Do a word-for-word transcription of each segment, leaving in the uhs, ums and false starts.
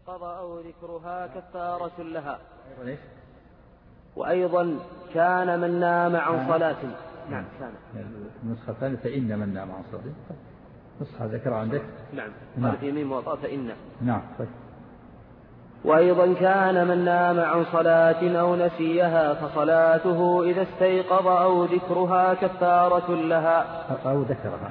قضى أو ذكرها كفارة لها. وأيضا كان من نام عن صلاة. نعم كان النسخة الثانية فإن من نام عن صلاة. نسخة ذكر عندك. نعم قال في ميم وطاء فإن. نعم. وأيضا كان من نام عن صلاة أو نسيها فصلاته إذا استيقظ أو ذكرها كفارة لها. أو ذكرها.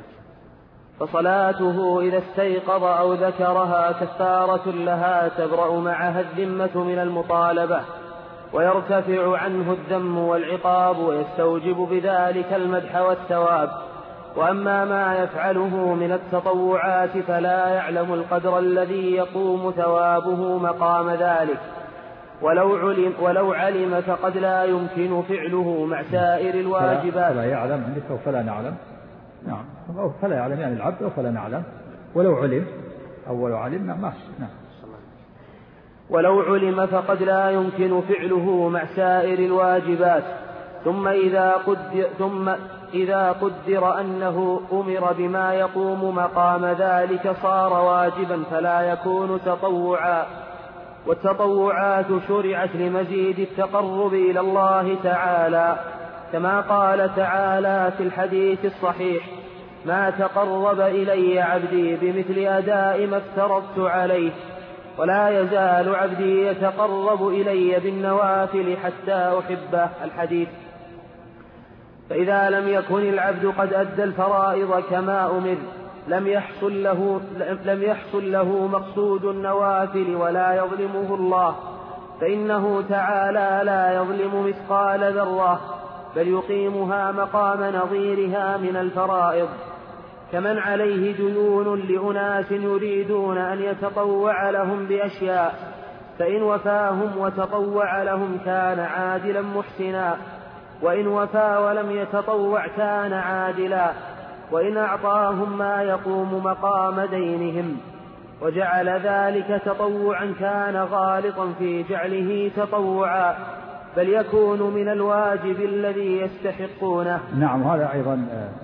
فصلاته إذا استيقظ أو ذكرها كفارة لها تبرأ معها الذمة من المطالبة ويرتفع عنه الذم والعقاب ويستوجب بذلك المدح والثواب. وأما ما يفعله من التطوعات فلا يعلم القدر الذي يقوم ثوابه مقام ذلك، ولو علم, ولو علم فقد لا يمكن فعله مع سائر الواجبات. فلا يعلم عندك أو فلا نعلم. نعم أو فلا يعلم يعني العبد أو فلا نعلم. ولو علم أو ولو علمنا ماشي. نعم. ولو علم فقد لا يمكن فعله مع سائر الواجبات. ثم إذا قدر, ثم إذا قدر أنه أمر بما يقوم مقام ذلك صار واجبا فلا يكون تطوعا. والتطوعات شرعت لمزيد التقرب إلى الله تعالى، كما قال تعالى في الحديث الصحيح: ما تقرب إلي عبدي بمثل أداء ما افترضت عليه، ولا يزال عبدي يتقرب إلي بالنوافل حتى أحبه. الحديث. فإذا لم يكن العبد قد أدى الفرائض كما أمر لم يحصل له, لم يحصل له مقصود النوافل ولا يظلمه الله، فإنه تعالى لا يظلم مثقال ذرة بل يقيمها مقام نظيرها من الفرائض. كمن عليه ديون لأناس يريدون أن يتطوع لهم بأشياء، فإن وفاهم وتطوع لهم كان عادلا محسنا، وإن وفى ولم يتطوع كان عادلا، وإن أعطاهم ما يقوم مقام دينهم وجعل ذلك تطوعا كان غالطا في جعله تطوعا، بل يكون من الواجب الذي يستحقونه. نعم. هذا أيضا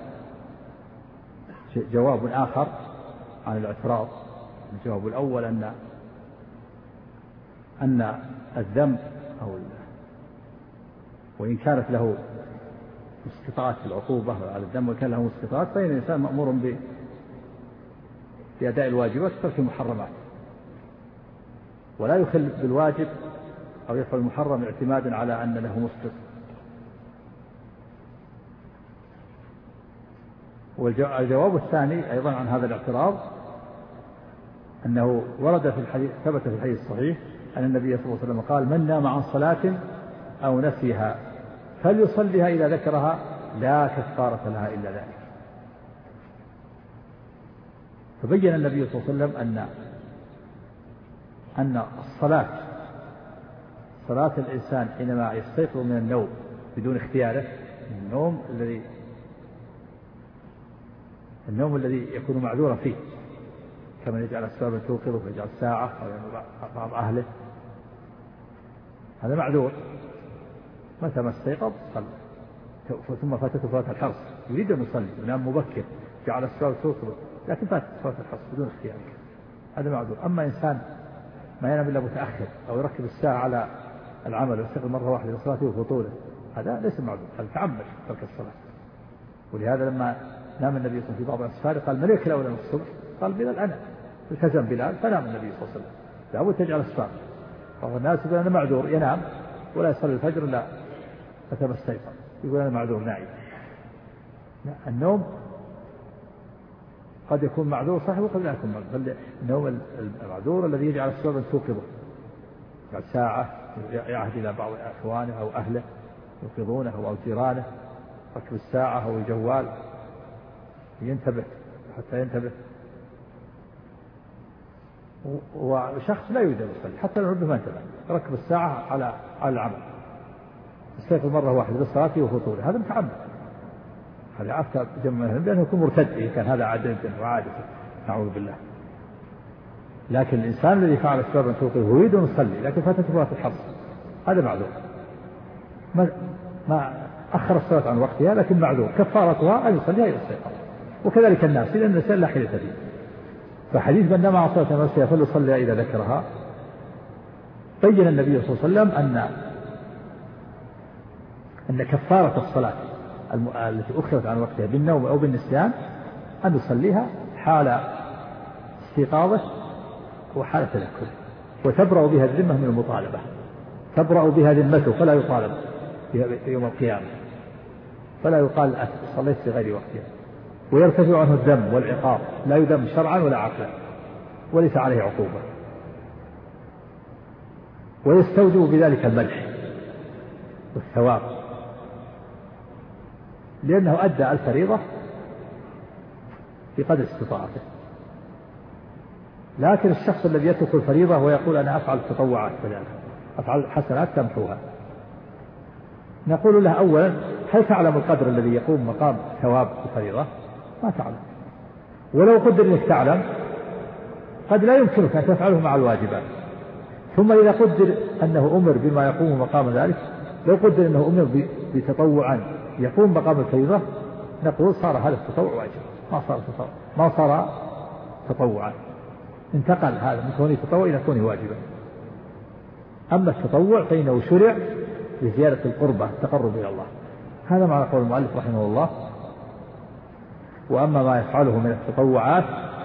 جواب آخر عن الاعتراض. الجواب الأول أن أن الذنب أو وإن كانت له استطاعت في العقوبة على الذنب وكان له استطاعت فإن الإنسان مأمور بأداء الواجبات وترك المحرمات، ولا يخل بالواجب أو يفعل المحرم اعتمادا على أن له مسقط. والجواب الثاني أيضا عن هذا الاعتراض أنه ورد في الحديث ثبت في الحديث الصحيح أن النبي صلى الله عليه وسلم قال: من نام عن صلاة أو نسيها فليصليها إذا ذكرها لا كفارة لها إلا ذلك. فبين النبي صلى الله عليه وسلم أن أن الصلاة صلاة الإنسان حينما يستيقظ من النوم بدون اختياره، النوم الذي النوم الذي يكون معذورا فيه، كما يجعل السبب توقظه ويجعل ساعة أو بعض أهله، هذا معذور. متى ما استيقظ صلى، ثم فاتته صلاة الحرص يريد أن يصلي ينام مبكر جعل السبب توقظه لكن فاتت صلاة الحرص بدون اختيار، هذا معذور. أما إنسان ما ينام إلا متأخر أو يركب الساعة على العمل ويستيقظ مرة واحدة لصلاته وفطوله، هذا ليس معذور، هذا تعمد ترك الصلاة. ولهذا لما نام النبي صلى الله عليه وسلم في بعض الأسفار قال: من يكل أولا الصبح؟ قال: بلال. أنا التزم بلال فنام النبي صلى الله عليه وسلم. لابد تجعل الأسفار. بعض الناس يقول أنا معذور ينام ولا يصلي الفجر إلا متى ما استيقظ، يقول أنا معذور نائم. النوم قد يكون معذور صحيح وقد لا يكون معذور، بل النوم المعذور الذي يجعل السبب توقظه، بعد ساعة يعهد إلى بعض أخوانه أو أهله يوقظونه أو جيرانه، ركب الساعة أو الجوال ينتبه حتى ينتبه. وشخص لا يريد أن يصلي حتى لو ربما انتبه، ركب الساعة على على العمل، استيقظ مرة واحدة للصلاة وفطوره، هذا متعمد. هذا عفت جمع لأنه يكون مرتد إذا كان هذا عادة وعادة، نعوذ بالله. لكن الإنسان الذي فعل السبب توقظه يريد أن يصلي لكن فاتته صلاة الحرص، هذا معذور، ما ما أخر الصلاة عن وقتها لكن معذور، كفارتها أن يصليها إلى السيطرة. وكذلك الناس، لأن الإنسان لا حيلة فيه، فحديث من نام عن صلاة نفسها فليصلي إذا ذكرها، بين النبي صلى الله عليه وسلم أن أن كفارة الصلاة التي أخرت عن وقتها بالنوم أو بالنسيان أن يصليها حال استيقاظه وحال تذكره، وتبرأ بها الذمة من المطالبة، تبرأ بها ذمته فلا يطالب يوم القيامة، فلا يقال صليت في غير وقتها، ويرتفع عنه الذم والعقاب، لا يذم شرعا ولا عقلا وليس عليه عقوبة، ويستوجب بذلك المدح والثواب لأنه أدى الفريضة بقدر استطاعته. لكن الشخص الذي يترك الفريضة ويقول أنا أفعل التطوعات فلان أفعل حسنات تمحوها، نقول له أولا هل تعلم القدر الذي يقوم مقام ثواب الفريضة؟ ما تعلم، ولو قدر أنك تعلم قد لا يمكنك أن تفعله مع الواجبات. ثم إذا قدر أنه أمر بما يقوم مقام ذلك، لو قدر أنه أمر بتطوعا يقوم مقام الفريضة، نقول صار هذا التطوع واجب، ما صار تطوع ما صار تطوعا، انتقل هذا من كونه تطوع إلى كونه واجبا. أما التطوع فإنه شرع لزيادة القربة التقرب إلى الله، هذا معنى قول المؤلف رحمه الله. وأما ما يفعله من التطوعات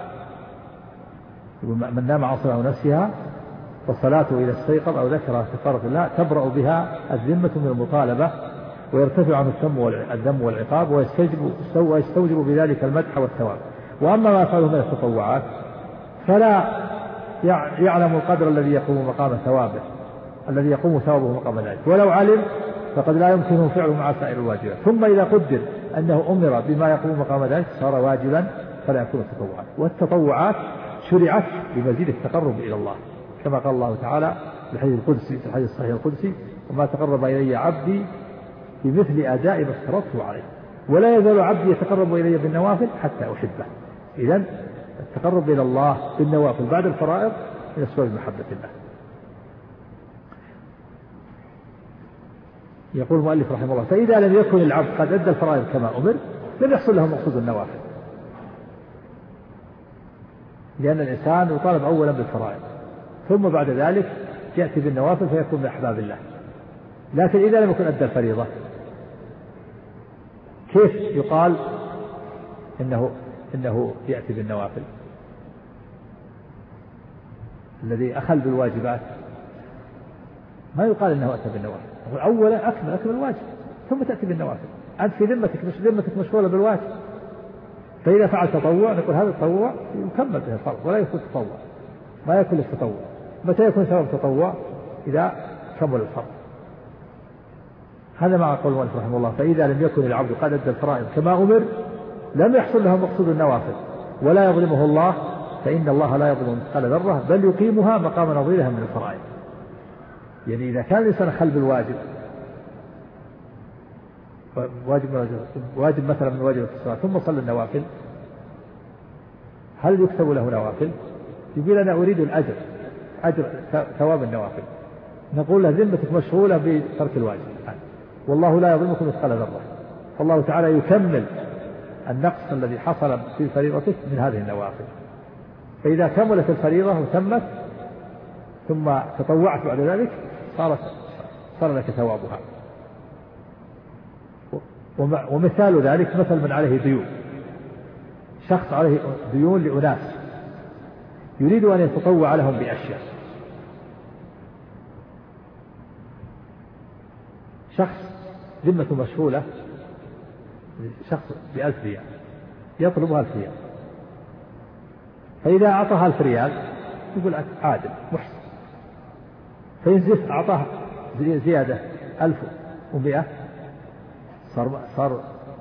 من نام عن صلاة نفسها فصلاته إذا استيقظ أو ذكرها كفارة الله تبرأ بها الذمة من المطالبة، ويرتفع عنه الذم والعقاب، ويستوجب, ويستوجب بذلك المدح والثواب. وأما ما يفعله من التطوعات فلا يعلم القدر الذي يقوم مقام ثوابه الذي يقوم ثوابه مقام ذلك، ولو علم فقد لا يمكنه فعله مع سائر الواجبات. ثم إذا قدر أنه أمر بما يقوم مقام ذلك صار واجبا فلا يكون تطوعا. والتطوعات شرعت لمزيد التقرب إلى الله، كما قال الله تعالى في الحديث القدسي في الحديث الصحيح القدسي: وما تقرب إلي عبدي بمثل أداء ما افترضته عليه، ولا يزال عبدي يتقرب إلي بالنوافل حتى أحبه. إذن التقرب إلى الله بالنوافل بعد الفرائض من أسباب محبة الله. يقول المؤلف رحمه الله: فإذا لم يكن العبد قد أدى الفرائض كما أمر لم يحصل له مقصود النوافل، لأن الإنسان يطالب أولا بالفرائض ثم بعد ذلك يأتي بالنوافل فيكون من أحباب الله. لكن إذا لم يكن أدى الفريضة كيف يقال إنه إنه يأتي بالنوافل؟ الذي أخل بالواجبات ما يقال إنه أتى بالنوافل، يقول أولا أكمل أكمل الواجب ثم تأتي بالنوافل. أنت في ذمتك مش ذمتك مشغولة بالواجب، فإذا فعل تطوع نقول هذا التطوع يكمل به الفرض ولا يكون تطوع، ما يكون التطوع. متى يكون سبب تطوع؟ إذا كمل الفرض. هذا مع قول المؤلف رحمه الله: فإذا لم يكن العبد قد أدى الفرائض كما أمر لم يحصل له مقصود النوافل ولا يظلمه الله، فإن الله لا يظلم مثقال ذرة بل يقيمها مقام نظيرها من الفرائض. يعني إذا كان الإنسان خل بالواجب واجب واجب مثلا من واجب الصلاة ثم صلى النوافل، هل يكتب له نوافل؟ يقول أنا أريد الأجر أجر ثواب النوافل، نقول له ذمتك مشغولة بترك الواجب والله لا يظلمكم مثقال ذرة، فالله تعالى يكمل النقص الذي حصل في فريضتك من هذه النوافل. فإذا كملت الفريضة وتمت ثم تطوعت بعد ذلك صارت صار لك ثوابها. ومثال ذلك مثل من عليه ديون، شخص عليه ديون لأناس يريد أن يتطوع لهم بأشياء. شخص ذمته مشغولة، شخص بألف ريال يطلبها ألف ريال، فإذا أعطاها ألف ريال يقول عادل محسن، فينزف أعطاه زيادة ألف ومئة صار صار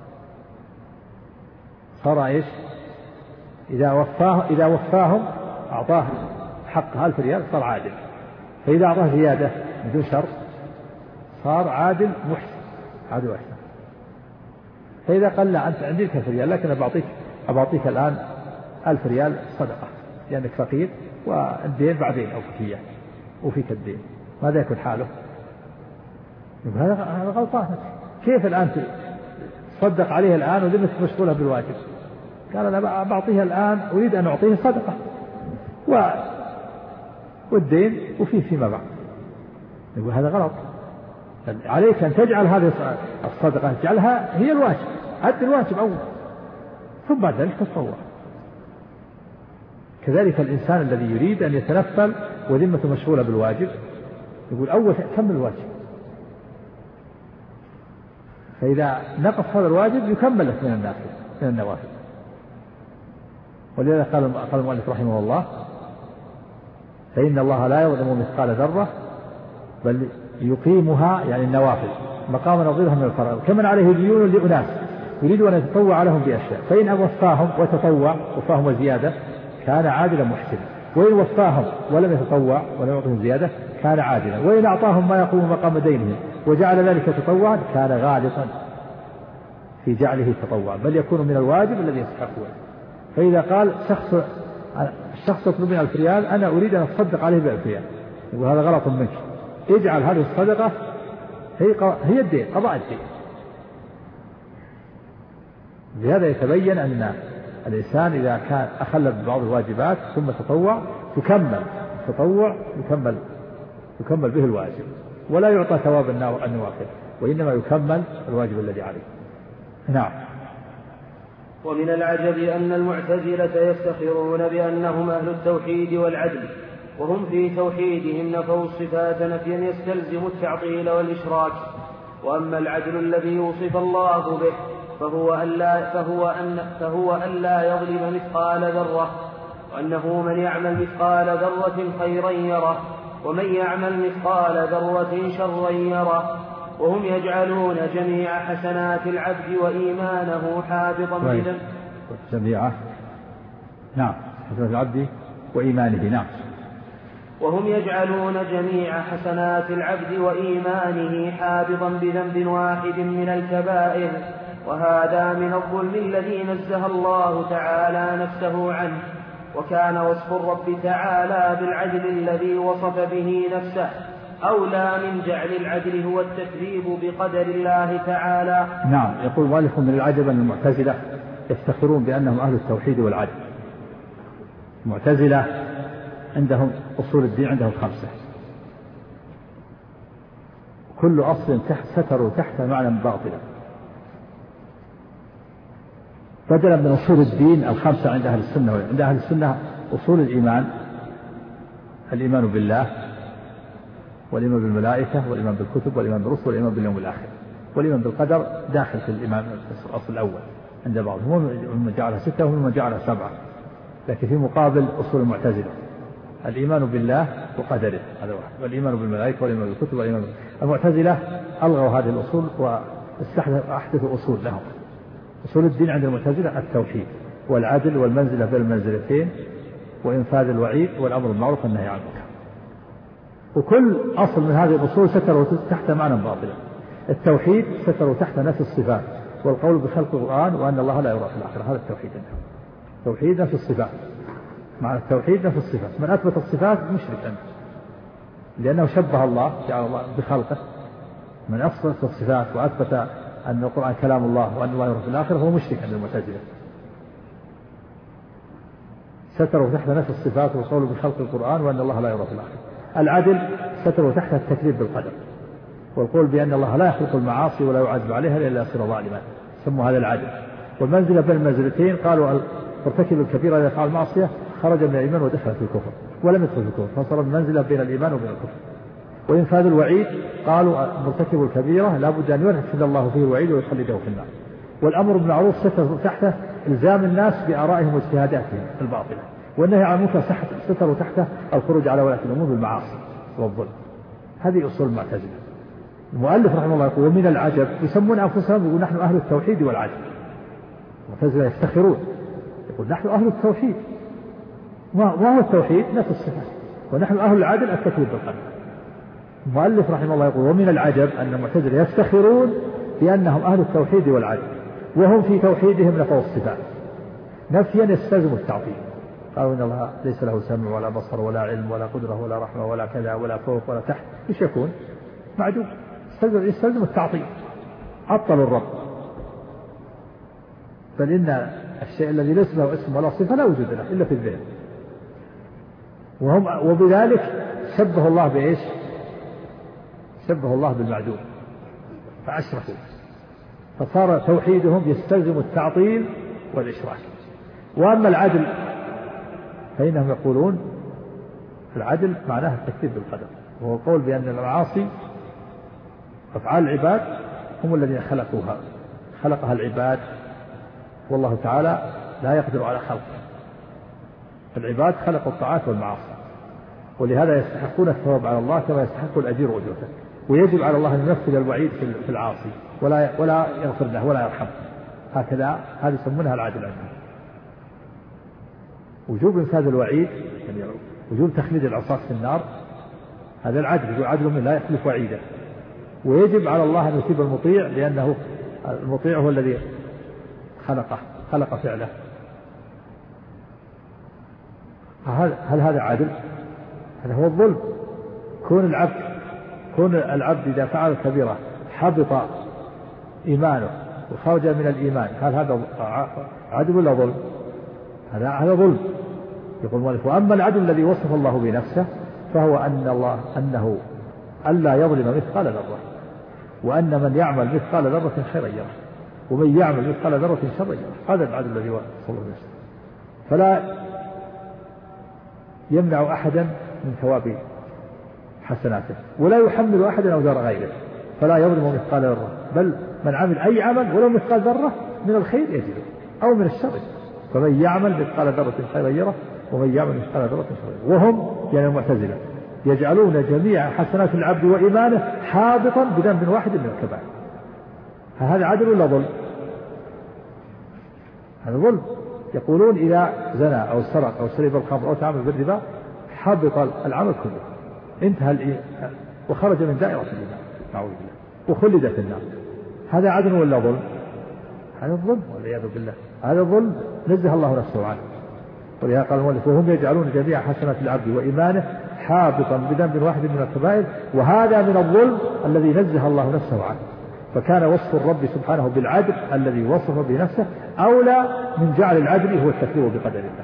صار إيش؟ إذا وفاه إذا وفاهم أعطاه حق ألف ريال صار عادل، فإذا أعطاه زيادة بدون شرط صار عادل محسن عادل محسن. فإذا قال لا أنت عندي ألف ريال لكن بعطيك أبعطيك الآن ألف ريال صدقة لأنك يعني فقير والدين بعدين أو فيك وفيك الدين، ماذا يكون حاله؟ هذا غلطان. كيف الآن تصدق عليه الآن وذمتك مشغولة بالواجب؟ قال أنا بعطيه الآن أريد أن أعطيه صدقة، و والدين وفيه فيما بعد. يقول هذا غلط، عليك أن تجعل هذه الصدقة تجعلها هي الواجب، أد الواجب أول ثم بعد ذلك تتطوع. كذلك الإنسان الذي يريد أن يتنفل وذمته مشغولة بالواجب يقول أول كمل الواجب، فإذا نقص هذا الواجب يكمل لك من النافل من النوافل. ولذا قال قال المؤلف رحمه الله فإن الله لا يظلم مثقال ذرة بل يقيمها يعني النوافل مقام نظيرها من الفرائض كمن عليه ديون لأناس يريد أن يتطوع لهم بأشياء، فإن وفاهم وتطوع وفاهم وزيادة كان عادلا محسنا، وإن وفاهم ولم يتطوع ولم يعطهم زيادة كان عادلا، وإن أعطاهم ما يقوم مقام دينهم وجعل ذلك تطوعا كان غالطا في جعله تطوعا بل يكون من الواجب الذي يستحقه. فإذا قال شخص الشخص يطلب من ألف ريال أنا أريد أن أتصدق عليه بألف ريال، يقول هذا غلط منك، اجعل هذه الصدقة هي هي الدين قضاء الدين. بهذا يتبين أن الإنسان إذا كان أخل ببعض الواجبات ثم تطوع تكمل تطوع يكمل يكمل به الواجب ولا يعطى ثواب النوافل وإنما يكمل الواجب الذي عليه. نعم. ومن العجب أن المعتزلة يفتخرون بأنهم أهل التوحيد والعدل وهم في توحيدهم نفوا الصفات نفيا يستلزم التعطيل والإشراك. وأما العدل الذي يوصف الله به فهو أن لا, فهو أن فهو أن لا يظلم مثقال ذرة، وأنه من يعمل مثقال ذرة خيرا يره ومن يعمل مثقال ذرة شرا يره. وهم يجعلون جميع حسنات العبد وإيمانه حابطا بذنب جميع نعم حسنات العبد وإيمانه نعم وهم يجعلون جميع حسنات العبد وإيمانه حابطا بذنب واحد من الكبائر، وهذا من الظلم الذي نزه الله تعالى نفسه عنه. وكان وصف الرب تعالى بالعدل الذي وصف به نفسه أولى من جعل العدل هو التكذيب بقدر الله تعالى. نعم. يقول مؤلف من العجب أن المعتزلة يفتخرون بأنهم أهل التوحيد والعدل. المعتزلة عندهم أصول الدين عندهم خمسة، كل أصل تحت ستروا تحت معنى باطلا، بدلا من أصول الدين الخمسة عند أهل السنة. عند أهل السنة أصول الإيمان الإيمان بالله والإيمان بالملائكة والإيمان بالكتب والإيمان بالرسل والإيمان باليوم الآخر، والإيمان بالقدر داخل في الإيمان الأصل الأول عند بعضهم، هم من جعلها ستة وهم من جعلها سبعة. لكن في مقابل أصول المعتزلة الإيمان بالله وقدره هذا واحد، والإيمان بالملائكة والإيمان بالكتب والإيمان بالله. المعتزلة ألغوا هذه الأصول وأحدثوا أصول لهم. أصول الدين عند المعتزلة التوحيد والعدل والمنزلة بين المنزلتين وإنفاذ الوعيد والأمر بالمعروف والنهي عن المنكر. وكل أصل من هذه الأصول ستروا تحت معنى باطلا. التوحيد ستروا تحت نفس الصفات والقول بخلق القرآن وأن الله لا يرى في الآخرة، هذا التوحيد عندهم. توحيد نفس الصفات، معنى التوحيد نفس الصفات. من أثبت الصفات مشرك أنت لأنه شبه الله جعل الله بخلقه. من أثبت الصفات وأثبت أن القرآن كلام الله وأن الله يرى في الآخرة هو مشرك عند المعتزلة. ستروا تحت نفس الصفات والقول بخلق القرآن وأن الله لا يرى في الآخرة. العدل ستروا تحت التكذيب بالقدر والقول بأن الله لا يخلق المعاصي ولا يعذب عليها إلا يصير ظالما، سموا هذا العدل. والمنزلة بين المنزلتين قالوا ارتكب الكبيرة إذا فعل المعصية خرج من الإيمان ودخل في الكفر ولم يدخل في الكفر، فصار المنزلة بين الإيمان وبين الكفر. وإنفاذ الوعيد قالوا مرتكب الكبيرة لا بد أن ينفذ الله فيه الوعيد ويخلده في النار. والأمر بالمعروف ستروا تحته إلزام الناس بآرائهم واجتهاداتهم الباطلة، والنهي عن المنكر ستروا تحته الخروج على ولاة الأمور بالمعاصي والظلم. هذه أصول المعتزلة. المؤلف رحمه الله يقول ومن العجب يسمون أنفسهم يقول نحن أهل التوحيد والعدل. المعتزلة يفتخرون يقول نحن أهل التوحيد، ما هو التوحيد؟ نفس الصفات. ونحن أهل العدل التكذيب بالقدر. المؤلف رحمه الله يقول ومن العجب أن المعتزلة يفتخرون بأنهم أهل التوحيد والعدل وهم في توحيدهم نفوا الصفات نفيا يستلزم التعطيل. قالوا إن الله ليس له سمع ولا بصر ولا علم ولا قدرة ولا رحمة ولا كذا ولا فوق ولا تحت، ايش يكون؟ معدوم، يستلزم التعطيل، عطلوا الرب. بل إن الشيء الذي ليس له اسم ولا صفة لا وجود له إلا في الذهن. وهم وبذلك شبه الله بإيش؟ شبه الله بالمعدوم فأشركوا، فصار توحيدهم يستلزم التعطيل والإشراك. وأما العدل فإنهم يقولون العدل معناه التكذيب بالقدر، وهو القول بأن المعاصي أفعال العباد هم الذين خلقوها خلقها العباد، والله تعالى لا يقدر على خلقها. العباد خلقوا الطاعات والمعاصي، ولهذا يستحقون الثواب على الله كما يستحق الأجير أجرته، ويجب على الله أن ينفذ الوعيد في العاصي ولا ولا يغفر له ولا يرحمه. هكذا هذه يسمونها العدل عندهم. وجوب انفاذ الوعيد يعني وجوب تخليد العصاة في النار هذا العدل، يقول عدل من لا يخلف وعيده. ويجب على الله أن يثيب المطيع لأنه المطيع هو الذي خلقه خلق فعله. هل هذا عدل؟ هذا هو الظلم. كون العبد كون العبد إذا فعل كبيرة حبط إيمانه وخرج من الإيمان، هل هذا عدل ولا ظلم؟ هذا هذا ظلم. يقول المؤلف: وأما العدل الذي وصف الله بنفسه فهو أن الله أنه ألا يظلم مثقال ذرة، وأن من يعمل مثقال ذرة خيرا يره، ومن يعمل مثقال ذرة شرا يره. هذا العدل الذي وصف الله بنفسه، فلا يمنع أحدا من ثواب حسناته، ولا يحمل أحدا أوزار غيره، فلا يظلم مثقال ذرة، بل من عمل أي عمل ولو مثقال ذرة من الخير يجده أو من الشر، فمن يعمل مثقال ذرة خيرا يره ومن يعمل مثقال ذرة شرا يره. وهم يعني المعتزلة يجعلون جميع حسنات العبد وإيمانه حابطا بذنب واحد من الكبائر. هذا عدل ولا ظلم؟ هذا ظلم. يقولون إذا زنى أو سرق أو شرب الخمر أو تعامل بالربا حبط العمل كله، انتهى الإيمان وخرج من دائرة الإيمان نعوذ بالله وخلد في النار. هذا عدل ولا ظلم؟ هذا الظلم والعياذ بالله. هذا الظلم نزه الله نفسه عنه، ولهذا قال المؤلف: وهم يجعلون جميع حسنات العبد وإيمانه حابطا بذنب واحد من الكبائر، وهذا من الظلم الذي نزه الله نفسه عنه. فكان وصف الرب سبحانه بالعدل الذي وصف بنفسه أولى من جعل العدل هو التكذيب بقدر الله.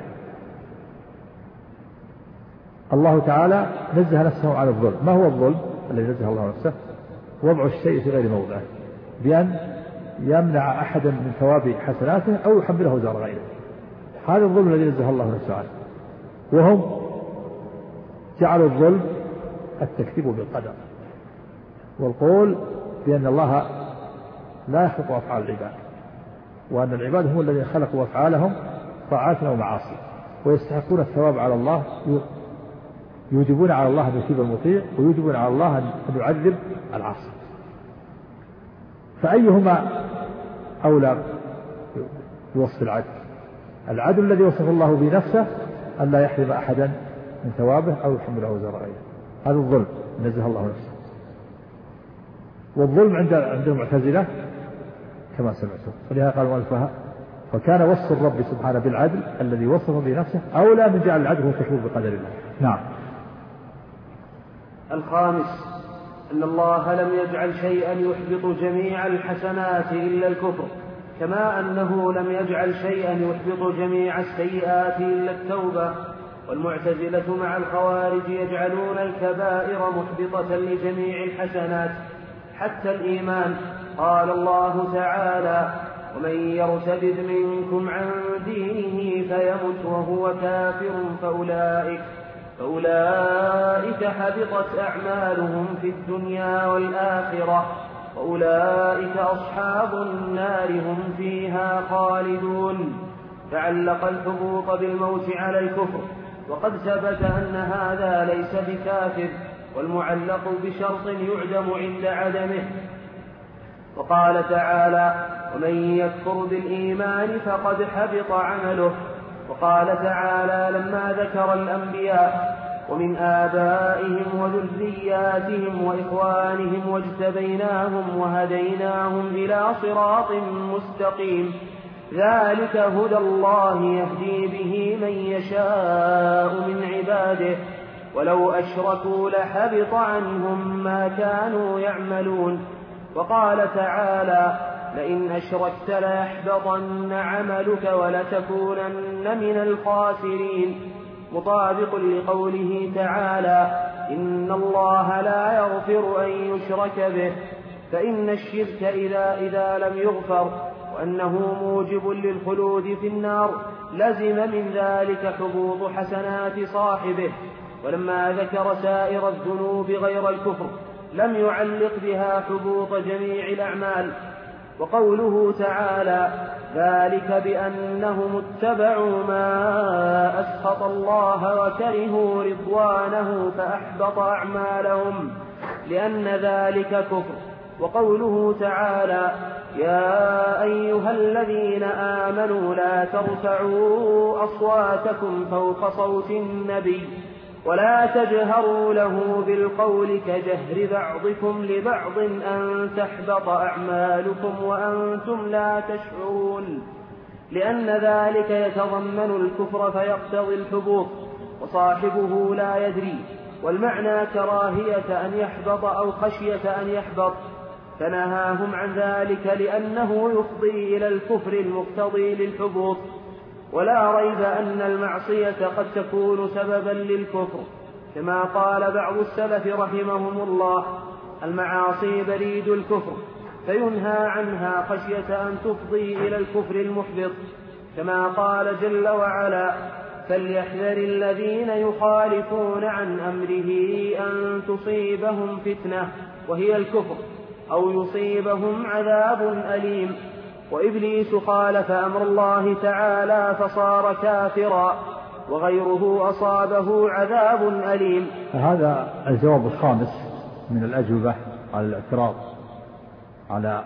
الله تعالى نزه نفسه عن الظلم. ما هو الظلم الذي نزه الله نفسه؟ وضع الشيء في غير موضعه، بأن يمنع أحدا من ثواب حسناته أو يحمله وزار غيره. هذا الظلم الذي نزه الله نفسه عنه. وهم جعلوا الظلم التكذيب بالقدر، والقول بأن الله لا يخلق أفعال العباد، وأن العباد هم الذين خلقوا أفعالهم طاعات ومعاصي، ويستحقون الثواب على الله، يوجبون على الله أن يثيب المطيع ويوجبون على الله أن يعذب العاصي. فأيهما أولى بوصف العدل؟ العدل الذي وصف الله بنفسه أن لا يحرم أحدا من ثوابه أو يحمله وزر غيره، هذا الظلم نزه الله نفسه. والظلم عند عند المعتزلة كما سمعتم، ولهذا قال المؤلف: فكان وصف الرب سبحانه بالعدل الذي وصفه بنفسه أولى من جعل العدل هو التكذيب بقدر الله. نعم. الخامس أن الله لم يجعل شيئا يحبط جميع الحسنات إلا الكفر، كما أنه لم يجعل شيئا يحبط جميع السيئات إلا التوبة. والمعتزلة مع الخوارج يجعلون الكبائر محبطة لجميع الحسنات حتى الإيمان. قال الله تعالى: ومن يرتد منكم عن دينه فيمت وهو كافر فأولئك, فأولئك حبطت أعمالهم في الدنيا والآخرة وأولئك أصحاب النار هم فيها خالدون. فعلق الحبوط بالموت على الكفر، وقد ثبت أن هذا ليس بكافر، والمعلق بشرط يعدم عند عدمه. وقال تعالى: ومن يكفر بالإيمان فقد حبط عمله. وقال تعالى لما ذكر الأنبياء: ومن آبائهم وذرياتهم وإخوانهم واجتبيناهم وهديناهم إلى صراط مستقيم، ذلك هدى الله يهدي به من يشاء من عباده ولو أشركوا لحبط عنهم ما كانوا يعملون. وقال تعالى: لئن أشركت ليحبطن عملك ولتكونن من الخاسرين. مطابق لقوله تعالى: إن الله لا يغفر أن يشرك به، فإن الشرك إذا, إذا لم يغفر وأنه موجب للخلود في النار لزم من ذلك حبوط حسنات صاحبه. ولما ذكر سائر الذنوب غير الكفر لم يعلق بها حبوط جميع الأعمال. وقوله تعالى: ذلك بأنهم اتبعوا ما أسخط الله وكرهوا رضوانه فأحبط أعمالهم، لأن ذلك كفر. وقوله تعالى: يا أيها الذين آمنوا لا ترفعوا أصواتكم فوق صوت النبي ولا تجهروا له بالقول كجهر بعضكم لبعض أن تحبط أعمالكم وأنتم لا تشعرون، لأن ذلك يتضمن الكفر فيقتضي الحبوط وصاحبه لا يدري. والمعنى كراهية أن يحبط أو خشية أن يحبط، فنهاهم عن ذلك لأنه يفضي إلى الكفر المقتضي للحبوط. ولا ريب أن المعصية قد تكون سببا للكفر، كما قال بعض السلف رحمهم الله: المعاصي بريد الكفر، فينهى عنها خشية أن تفضي إلى الكفر المحبط، كما قال جل وعلا: فليحذر الذين يخالفون عن أمره أن تصيبهم فتنة وهي الكفر أو يصيبهم عذاب أليم. وإبليس خالف أمر الله تعالى فصار كافرا، وغيره أصابه عذاب أليم. هذا الجواب الخامس من الأجوبة على الاعتراض على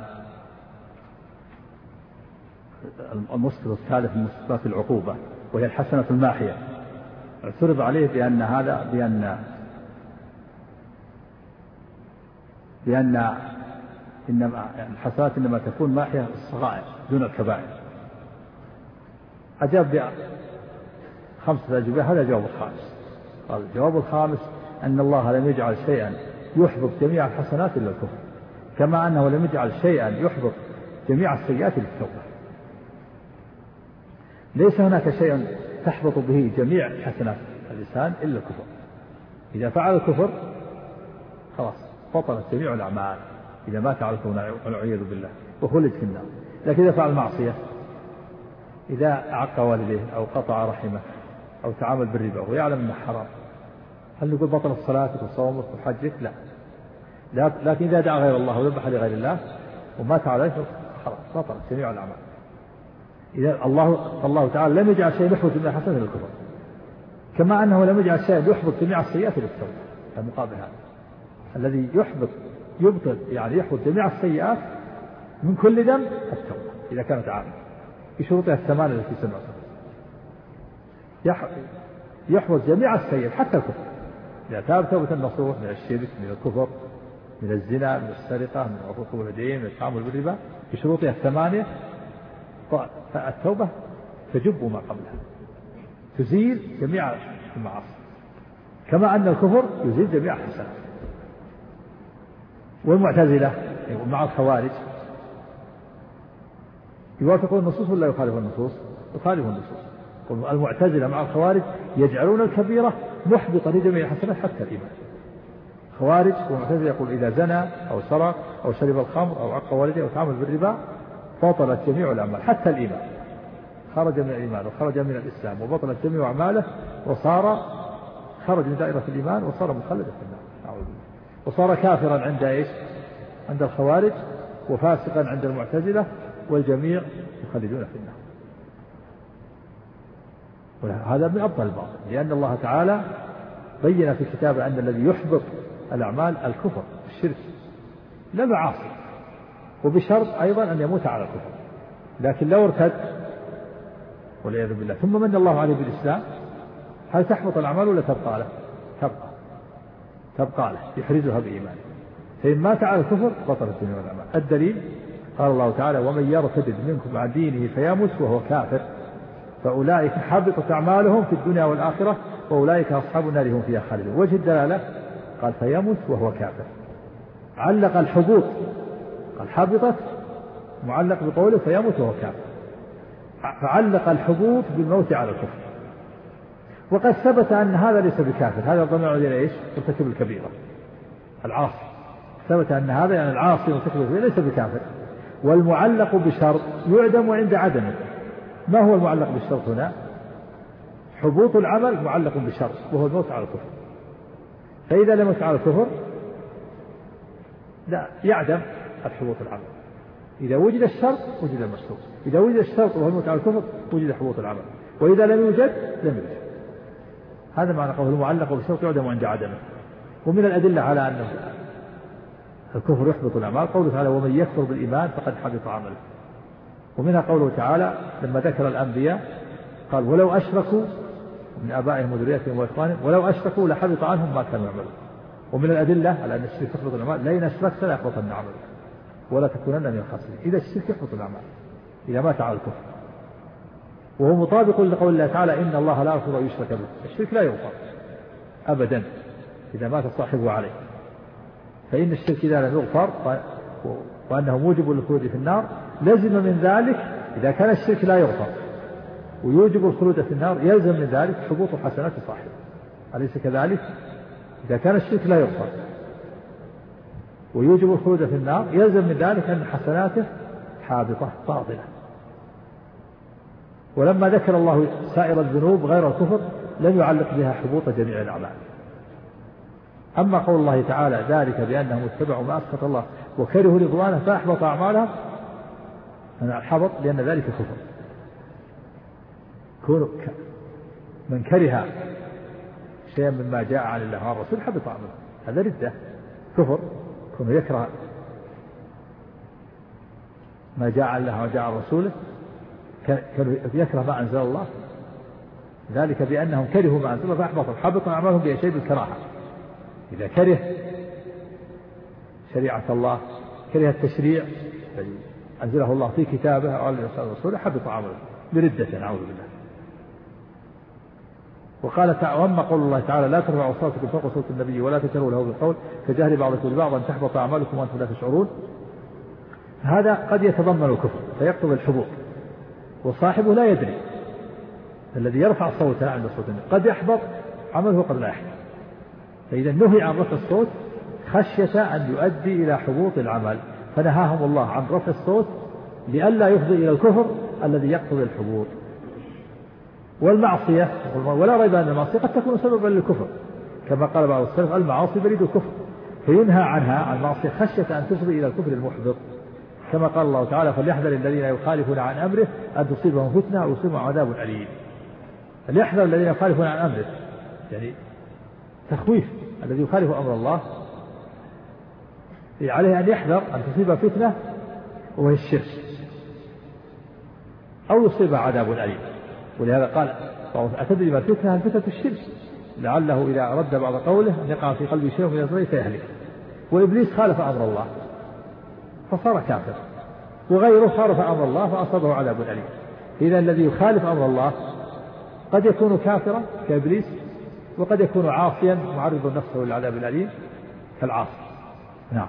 المسقط الثالث من مسقطات العقوبة، وهي الحسنة الماحية. اعترض عليه بأن هذا بأن بأن إنما الحسنات إنما تكون ماحية الصغائر دون الكبائر. أجاب بخمسة أجوبة. هذا الجواب الخامس. قال الجواب الخامس أن الله لم يجعل شيئا يحبط جميع الحسنات إلا الكفر، كما أنه لم يجعل شيئا يحبط جميع السيئات إلا التوبة. ليس هناك شيء تحبط به جميع حسنات الإنسان إلا الكفر. إذا فعل الكفر خلاص بطلت جميع الأعمال إذا مات على الكفر والعياذ بالله وخلد في النار. لكن إذا فعل المعصية، إذا أعق والديه أو قطع رحمه أو تعامل بالربا وهو يعلم أنه حرام، هل نقول بطل صلاتك وصومك وحجك؟ لا. لكن إذا دعا غير الله وذبح لغير الله ومات عليه خلاص بطلت جميع الأعمال. إذا الله الله تعالى لم يجعل شيء يحبط جميع الحسنات إلا الكفر، كما أنه لم يجعل شيء يحبط جميع السيئات إلا التوبة. المقابل هذا الذي يحبط يبطل يعني يحبط جميع السيئات من كل ذنب التوبة إذا كانت عامة بشروطها الثمانية التي سمعتها. يحبط جميع السيئات حتى الكفر إذا تاب توبة نصوح من الشرك من الكفر من الزنا من السرقة من عقوق الوالدين من التعامل بالربا بشروطها الثمانية، فالتوبة تجب ما قبلها تزيل جميع المعاصي، كما أن الكفر يزيل جميع الحسنات. والمعتزلة مع الخوارج يوافقون النصوص ولا يخالفون النصوص؟ يخالفون النصوص. المعتزلة مع الخوارج يجعلون الكبيرة محبطة لجميع الحسنات حتى الإيمان. خوارج والمعتزلة يقول إذا زنى أو سرق أو شرب الخمر أو عق والديه أو تعامل بالربا بطلت جميع الأعمال حتى الإيمان، خرج من الإيمان وخرج من الإسلام وبطلت جميع أعماله وصار خرج من دائرة الإيمان وصار مخلدا في النار وصار كافرا عند إيش؟ عند الخوارج وفاسقا عند المعتزلة، والجميع يخلدون في النار. وهذا من أبطل الباطل، لأن الله تعالى بين في كتابه أن الذي يحبط الأعمال الكفر الشرك لا معاصي، وبشرط أيضا أن يموت على الكفر. لكن لو ارتد والعياذ بالله ثم من الله عليه بالإسلام، هل تحبط الأعمال ولا تبقى له؟ تبقى تبقى له يحرزها بإيمانه. فإن مات على الكفر بطلت جميع الأعمال. الدليل قال الله تعالى: ومن يرتد منكم عن دينه فيمت وهو كافر فأولئك حبطت أعمالهم في الدنيا والآخرة وأولئك أصحاب النار هم فيها خالدون. وجه الدلالة قال فيمت وهو كافر، علق الحبوط قال حبطت معلق بقوله فيمت وهو كافر، فعلق الحبوط بالموت على الكفر. وقد ثبت أن هذا ليس بكافر، هذا الضمير إلى إيش؟ مرتكب الكبيرة العاصي، ثبت أن هذا يعني العاصي مرتكب الكبيرة ليس بكافر. والمعلق بشرط يعدم عند عدمه. ما هو المعلق بالشرط هنا؟ حبوط العمل معلق بشرط وهو الموت على الكفر، فإذا لم يمت على الكفر لا يعدم حبوط العمل. إذا وجد الشرط وجد المشروط، إذا وجد الشرط وهو الموت على الكفر وجد حبوط العمل، وإذا لم يوجد لم يوجد. هذا معنى قوله المعلق بالشرط يعدم عند عدمه. ومن الأدلة على أن الكفر يحبط الأعمال قوله تعالى ومن يكفر بالإيمان فقد حبط عمله. ومنها قوله تعالى لما ذكر الأنبياء قال ولو أشركوا من آبائهم وذرياتهم وإخوانهم ولو أشركوا لحبط عنهم ما كانوا يعملون. ومن الأدلة على أن الشرك يحبط الأعمال لئن أشركت ليحبطن عملك ولا تكونن من الخاسرين. إذا الشرك يحبط الأعمال إذا مات على الكفر، وهو مطابق لقول الله تعالى إن الله لا يغفر أن يشرك به. الشرك لا يغفر أبدا إذا مات صاحبه عليه، فإن الشرك إذا لم يغفر وأنه موجب للخلود في النار لزم من ذلك إذا كان الشرك لا يغفر ويوجب الخلود في النار يلزم من ذلك حبوط حسنات صاحبه، أليس كذلك؟ إذا كان الشرك لا يغفر ويوجب الخلود في النار يلزم من ذلك أن حسناته حابطة باطلة. ولما ذكر الله سائر الذنوب غير الكفر لم يعلق بها حبوط جميع الأعمال. أما قول الله تعالى ذلك بأنهم اتبعوا ما أسخط الله وكرهوا رضوانه فأحبط أعمالهم، حبط لأن ذلك كفر. من كره شيئا مما جاء عن الله وعن الرسول حبط أعماله، هذا ردة كفر. كونه يكره ما جاء عن الله وجاء عن رسوله يكره ما أنزل الله، ذلك بأنهم كرهوا ما أنزل الله فأحبطوا حبط أعمالهم بشيء بالكراهة. إذا كره شريعة الله كره التشريع الذي أنزله الله في كتابه أو على لسان رسوله حبط عمله بردة نعوذ بالله. وقال تعالى وأما قول الله تعالى لا ترفعوا أصواتكم فوق صوت النبي ولا تجهروا له بالقول كجهر بعضكم لبعض أن تحبط أعمالكم وأنتم لا تشعرون. هذا قد يتضمن الكفر فيقتضي الحبوط وصاحبه لا يدري. الذي يرفع صوته عند صوت النبي قد يحبط عمله قد لا يحبط، فإذا نهي عن رفع الصوت خشية أن يؤدي إلى حبوط العمل فنهاهم الله عن رفع الصوت لئلا يفضي إلى الكفر الذي يقتضي الحبوط. والمعصية ولا ريب أن المعصية قد تكون سببا للكفر كما قال بعض السلف المعاصي بريد الكفر، فينهى عنها عن المعصية خشية أن تفضي إلى الكفر المحبط كما قال الله تعالى فليحذر الذين يخالفون عن أمره أن تصيبهم فتنة أو يصيبهم عذاب أليم. فليحذر الذين يخالفون عن أمره يعني تخويف الذي يخالف أمر الله عليه أن يحذر أن تصيب فتنة وهي الشرك أو يصيب عذاب أليم. ولهذا قال أتدري ما الفتنة؟ الفتنة الشرك لعله إذا رد بعض قوله أن يقع في قلبه شيء من الظلم فيهلك. وإبليس خالف أمر الله فصار كافر وغيره خالف أمر الله فأصابه عذاب أليم. إذا الذي يخالف أمر الله قد يكون كافرا كإبليس وقد يكون عاصيا معرض نفسه للعذاب الأليم كالعاصي. نعم.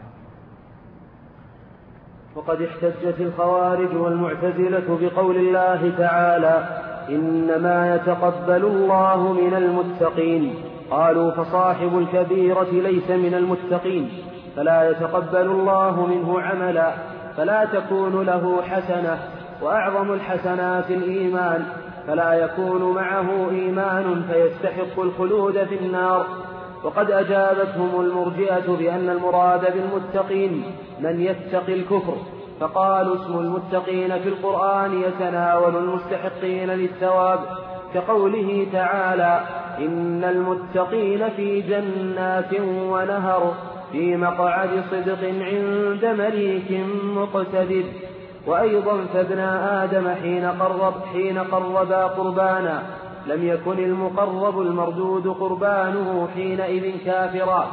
وقد احتجت الخوارج والمعتزلة بقول الله تعالى إنما يتقبل الله من المتقين. قالوا فصاحب الكبيرة ليس من المتقين فلا يتقبل الله منه عملا فلا تكون له حسنة، وأعظم الحسنات الإيمان فلا يكون معه إيمان فيستحق الخلود في النار. وقد أجابتهم المرجئة بأن المراد بالمتقين من يتقي الكفر، فقالوا اسم المتقين في القرآن يتناول المستحقين للثواب كقوله تعالى إن المتقين في جنات ونهر في مقعد صدق عند مليك مقتدر. وأيضا فابن آدم حين قرب حين قربا قربانا لم يكن المقرب المردود قربانه حينئذ كافرا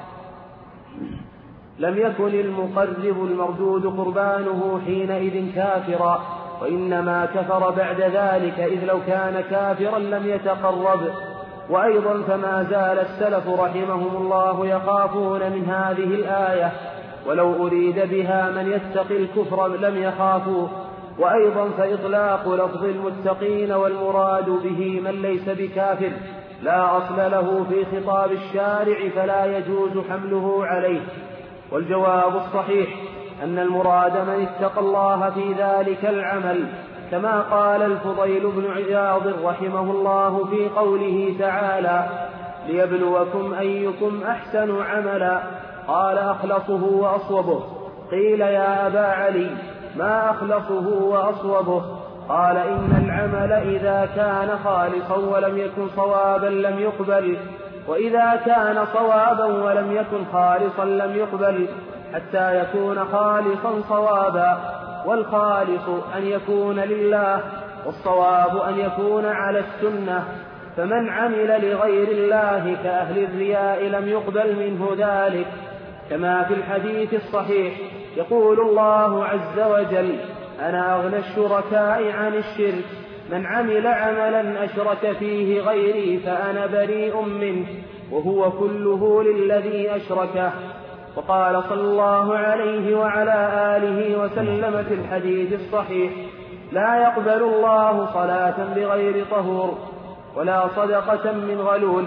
لم يكن المقرب المردود قربانه حينئذ كافرا وإنما كفر بعد ذلك إذ لو كان كافرا لم يتقرب. وأيضا فما زال السلف رحمهم الله يخافون من هذه الآية ولو أريد بها من يتقي الكفر لم يخافوا، وأيضا فإطلاق لفظ المتقين والمراد به من ليس بكافر لا أصل له في خطاب الشارع فلا يجوز حمله عليه. والجواب الصحيح أن المراد من اتقى الله في ذلك العمل، كما قال الفضيل بن عياض رحمه الله في قوله تعالى: ليبلوكم أيكم أحسن عملا، قال أخلصه وأصوبه. قيل: يا أبا علي ما أخلصه وأصوبه؟ قال: إن العمل إذا كان خالصا ولم يكن صوابا لم يقبل، وإذا كان صوابا ولم يكن خالصا لم يقبل، حتى يكون خالصا صوابا. والخالص أن يكون لله، والصواب أن يكون على السنة. فمن عمل لغير الله كأهل الرياء لم يقبل منه ذلك، كما في الحديث الصحيح يقول الله عز وجل: أنا أغنى الشركاء عن الشرك، من عمل عملا أشرك فيه غيري فأنا بريء منه، وهو كله للذي أشركه. وقال صلى الله عليه وعلى آله وسلم في الحديث الصحيح: لا يقبل الله صلاة بغير طهور ولا صدقة من غلول.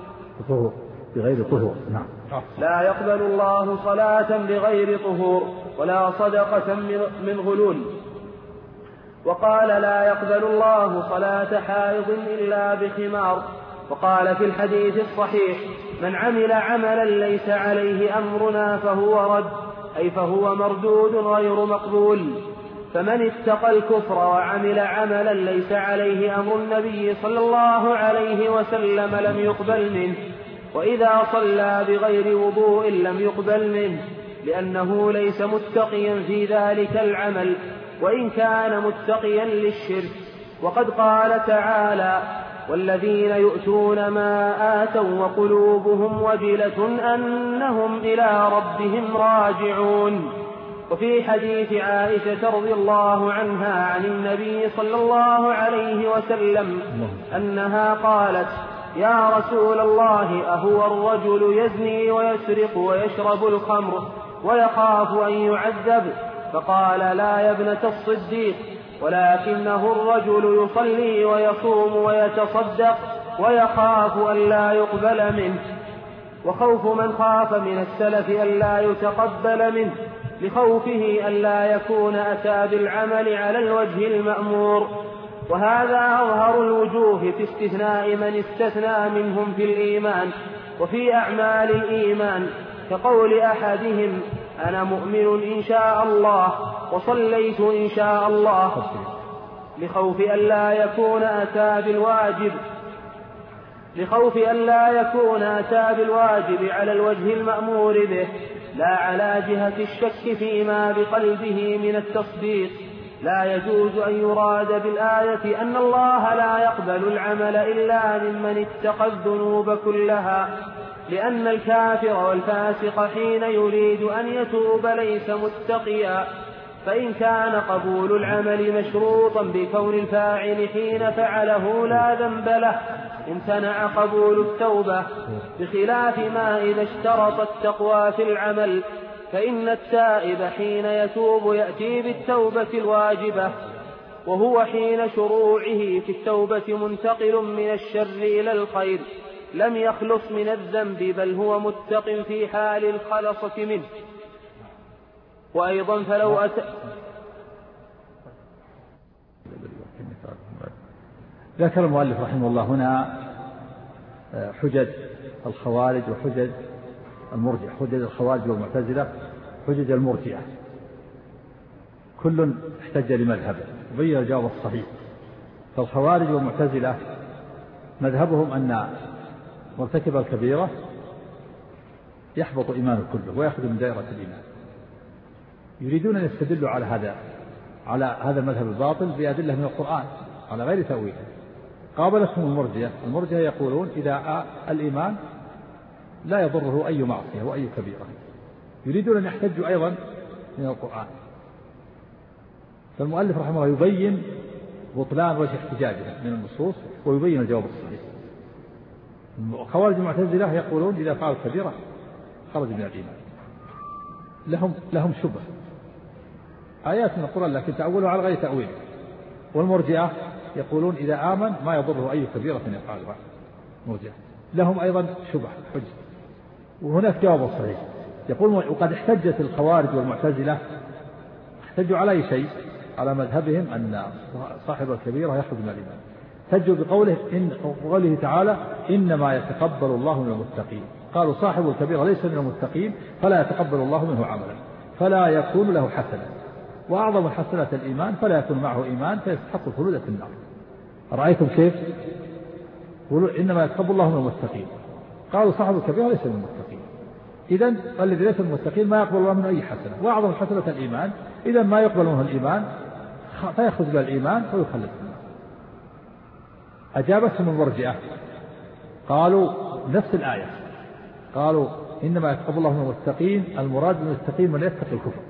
بغير طهور، نعم. لا يقبل الله صلاة بغير طهور ولا صدقة من غلول. وقال: لا يقبل الله صلاة حائض إلا بخمار. وقال في الحديث الصحيح: من عمل عملا ليس عليه أمرنا فهو رد، أي فهو مردود غير مقبول. فمن اتقى الكفر وعمل عملا ليس عليه أمر النبي صلى الله عليه وسلم لم يقبل منه، وإذا صلى بغير وضوء لم يقبل منه، لأنه ليس متقيا في ذلك العمل، وإن كان متقيا للشرك. وقد قال تعالى: والذين يؤتون ما آتوا وقلوبهم وجلة أنهم إلى ربهم راجعون. وفي حديث عائشة رضي الله عنها عن النبي صلى الله عليه وسلم أنها قالت: يا رسول الله، أهو الرجل يزني ويسرق ويشرب الخمر ويخاف أن يعذب؟ فقال: لا يا ابنة الصديق، ولكنه الرجل يصلي ويصوم ويتصدق ويخاف أن لا يقبل منه. وخوف من خاف من السلف أن لا يتقبل منه، لخوفه أن لا يكون أتى بالعمل على الوجه المأمور. وهذا أظهر الوجوه في استثناء من استثنى منهم في الإيمان وفي أعمال الإيمان، كقول أحدهم: أنا مؤمن إن شاء الله وصليت إن شاء الله، لخوف أن لا يكون أتى بالواجب لخوف أن لا يكون أتى بالواجب على الوجه المأمور به، لا على جهة الشك فيما بقلبه من التصديق. لا يجوز أن يراد بالآية أن الله لا يقبل العمل إلا ممن اتقى الذنوب كلها، لأن الكافر والفاسق حين يريد أن يتوب ليس متقيا. فإن كان قبول العمل مشروطا بكون الفاعل حين فعله لا ذنب له امتنع قبول التوبة، بخلاف ما إذا اشترط التقوى في العمل، فإن التائب حين يتوب يأتي بالتوبة الواجبة، وهو حين شروعه في التوبة منتقل من الشر إلى الخير، لم يخلص من الذنب بل هو متق في حال الخلصة منه. وأيضا فلو أتى ذكر المؤلف رحمه الله هنا حجج الخوارج وحجج المرجئة، حجج الخوارج والمعتزلة، حجج المرجئة، كل احتج لمذهبه وبين الجواب الصحيح. فالخوارج والمعتزلة مذهبهم أن مرتكب الكبيرة يحبط إيمانه كله ويأخذ من دائرة الإيمان، يريدون أن يستدلوا على هذا على هذا المذهب الباطل بأدلة من القرآن على غير تأويل. قابلتهم المرجئة، المرجئة يقولون إذا الإيمان لا يضره أي معصية وأي كبيرة، يريدون أن يحتجوا أيضا من القرآن. فالمؤلف رحمه الله يبين بطلان وجه احتجاجهم من النصوص ويبين الجواب الصحيح. خوارج المعتزلة يقولون إذا فعل كبيرة خرج من الإيمان، لهم لهم شبه آيات من القرآن لكن تأولها على غير تأويل. والمرجئة يقولون إذا آمن ما يضره أي كبيرة يفعلها. مرجئة لهم أيضا شبه حج. وهناك جواب صحيح يقول وقد احتجت الخوارج والمعتزلة احتجوا على أي شيء على مذهبهم أن صاحب الكبيرة يخرج من الإيمان. احتجوا بقوله إن قوله تعالى إنما يتقبل الله من المتقين. قالوا صاحب الكبيرة ليس من المتقين فلا يتقبل الله منه عملا فلا يكون له حسنة وأعظم حسنة الإيمان فلا يكون معه إيمان فيستحق الخلود في النار. رأيتم كيف؟ قولوا إنما يتقبل الله من المتقين. قالوا صاحب الكبيرة ليس من المتقين إذن الذي ليس من المتقين ما يقبل الله منه أي حسنة وأعظم حسنة الإيمان إذن ما يقبل منه الإيمان فيخرج بالإيمان ويخلد في النار. أجابتهم المرجئة قالوا نفس الآية قالوا إنما يتقبل الله من المتقين المراد من المتقين من يتقي الكفر.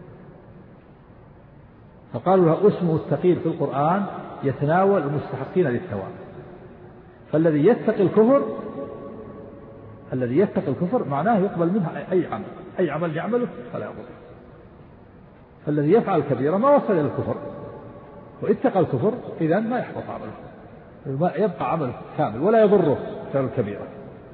فقالوا له اسمه التقي في القرآن يتناول المستحقين للثواب. فالذي يتقي الكفر الذي يتقي الكفر معناه يقبل منه أي عمل أي عمل يعمله فلا يقبل. فالذي يفعل الكبيرة ما وصل إلى الكفر واتقى الكفر إذن ما يحبط عمله يبقى عمله كامل ولا يضره فعل الكبيرة.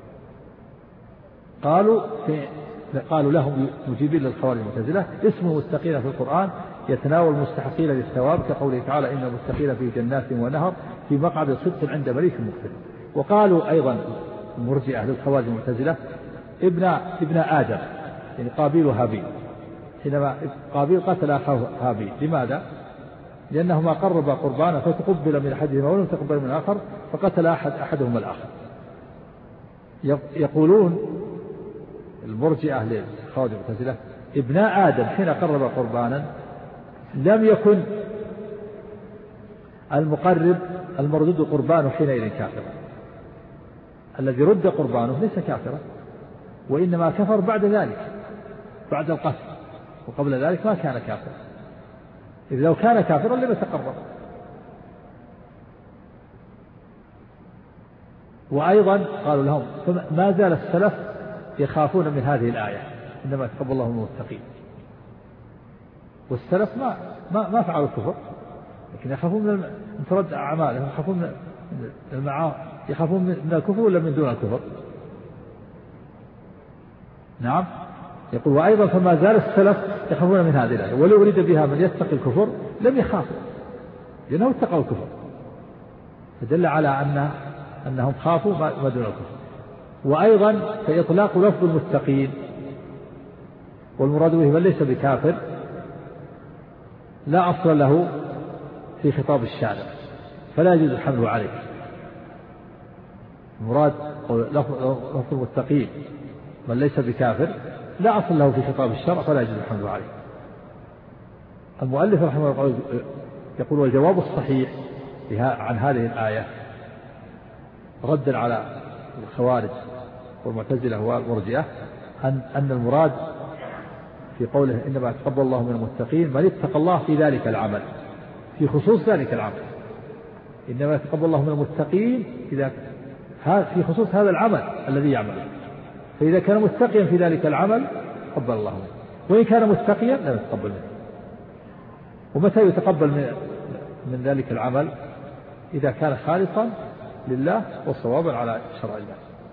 قالوا في قالوا لهم مجيبين للخوارج المعتزلة اسمه متقين في القرآن يتناول المستحقين للثواب كقوله تعالى إن المتقين في جنات ونهر في مقعد صدق عند مليك مقتدر. وقالوا أيضا المرجئة للخوارج المعتزلة ابن ابن آدم يعني قابيل وهابيل حينما قابيل قتل أخاه هابيل. لماذا؟ لأنهما قربا قربانا فتقبل من أحدهما ولم تقبل من الآخر فقتل أحد أحدهما الآخر. يقولون المرجئة للخوارج المعتزلة ابن آدم حين قرب قربانا لم يكن المقرب المردود قربانه حينئذ كافرا. الذي رد قربانه ليس كافرا وإنما كفر بعد ذلك بعد القتل وقبل ذلك ما كان كافرا. إذ لو كان كافرا لم يتقرب. وأيضا قالوا لهم ما زال السلف يخافون من هذه الآية إنما يتقبل الله من المتقين. والسلف ما ما ما فعلوا الكفر لكن يخافون من ترد أعمالهم يخافون من المعاصي يخافون من الكفر ولا من دون الكفر. نعم يقول وأيضا فما زال السلف يخافون من هذه الآية ولو أريد بها من يتقي الكفر لم يخافوا لأنه اتقوا الكفر فدل على أن أنهم خافوا ما دون الكفر. وأيضا فإطلاق لفظ المتقين والمراد به من ليس بكافر لا أصل له في خطاب الشارع فلا يجوز حمله عليه. المراد لفظ المتقين من ليس بكافر لا أصل له في خطاب الشرع فلا يجوز حمله عليه. المؤلف رحمه الله يقول والجواب الصحيح عن هذه الآية ردا على الخوارج والمعتزلة والمرجئة أن أن المراد في قوله إنما يتقبل الله من المتقين من اتقى الله في ذلك العمل في خصوص ذلك العمل. إنما يتقبل الله من المتقين إذا في خصوص هذا العمل الذي يعمله. فإذا كان متقيا في ذلك العمل قبل الله منه وإن كان متقيا لا يتقبل منه. ومتى يتقبل من, من ذلك العمل؟ إذا كان خالصا لله وصوابا على شرع الله.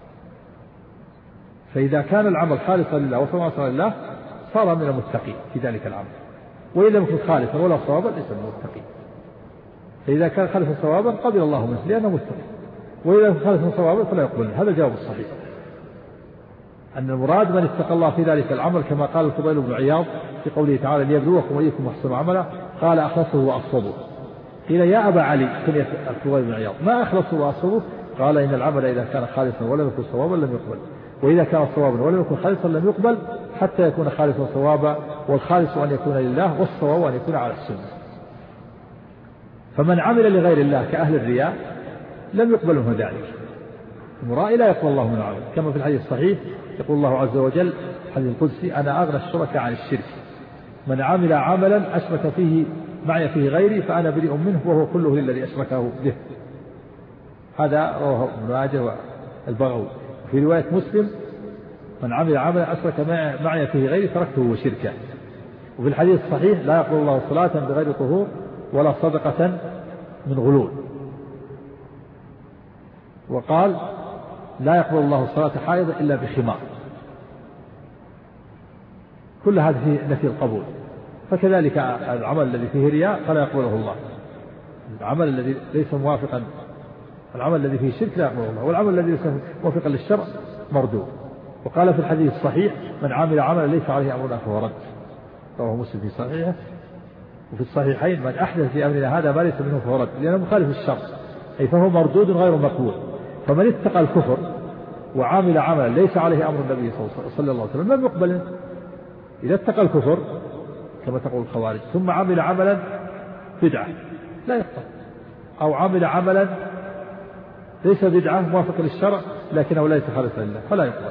فإذا كان العمل خالصا لله وصوابا لله صار من المتقين في ذلك العمل. وإذا لم يكن خالصا ولا صوابا ليس من المتقين. فإذا كان خالصا صوابا قبل الله منه لأنه متقي وإذا كان خالصا صوابا فلا يقبل. هذا الجواب الصحيح أن المراد من اتقى الله في ذلك العمل كما قال الفضيل بن عياض في قوله تعالى ليبلوكم أيكم أحسن عملا قال أخلصه وأصوبه. قيل يا أبا علي كنية الفضيل بن عياض ما أخلصه وأصوبه؟ قال إن العمل إذا كان خالصا ولم يكن صوابا لم يقبل وإذا كان صوابا ولم يكن خالصا لم يقبل حتى يكون خالصا صوابا والخالص أن يكون لله والصواب أن يكون على السنة. فمن عمل لغير الله كأهل الرياء لم يقبل منه ذلك. المرائي لا يقبل الله من عمل كما في الحديث الصحيح يقول الله عز وجل الحديث القدسي أنا أغنى الشركاء عن الشرك من عمل عملا أشرك فيه معي فيه غيري فأنا بريء منه وهو كله للذي أشركه به. هذا رواه ابن ماجه والبغوي. في رواية مسلم من عمل عملا أشرك معي فيه غيري تركته وشركه. وفي الحديث الصحيح لا يقبل الله صلاة بغير طهور ولا صدقة من غلول. وقال لا يقبل الله صلاة حائض إلا بخمار. كل هذا فيه نفي القبول. فكذلك العمل الذي فيه رياء فلا يقبله الله، العمل الذي ليس موافقا، العمل الذي فيه شرك لا يقبله الله، والعمل الذي ليس موافقا للشرع مردود. وقال في الحديث الصحيح من عمل عملا ليس عليه أمرنا فهو رد، رواه مسلم في صحيحه. وفي الصحيحين من أحدث في أمرنا هذا ما ليس منه فهو رد، لأنه مخالف الشرع، أي فهو مردود غير مقبول. فمن اتقى الكفر وعامل عملا ليس عليه أمر النبي صلى الله عليه وسلم لم يقبل منه. إذا اتقى الكفر كما تقول الخوارج ثم عمل عملا بدعة لا يقبل، أو عمل عملا ليس بدعة موافق للشرع لكنه لا يتخالف لله فلا يقبل.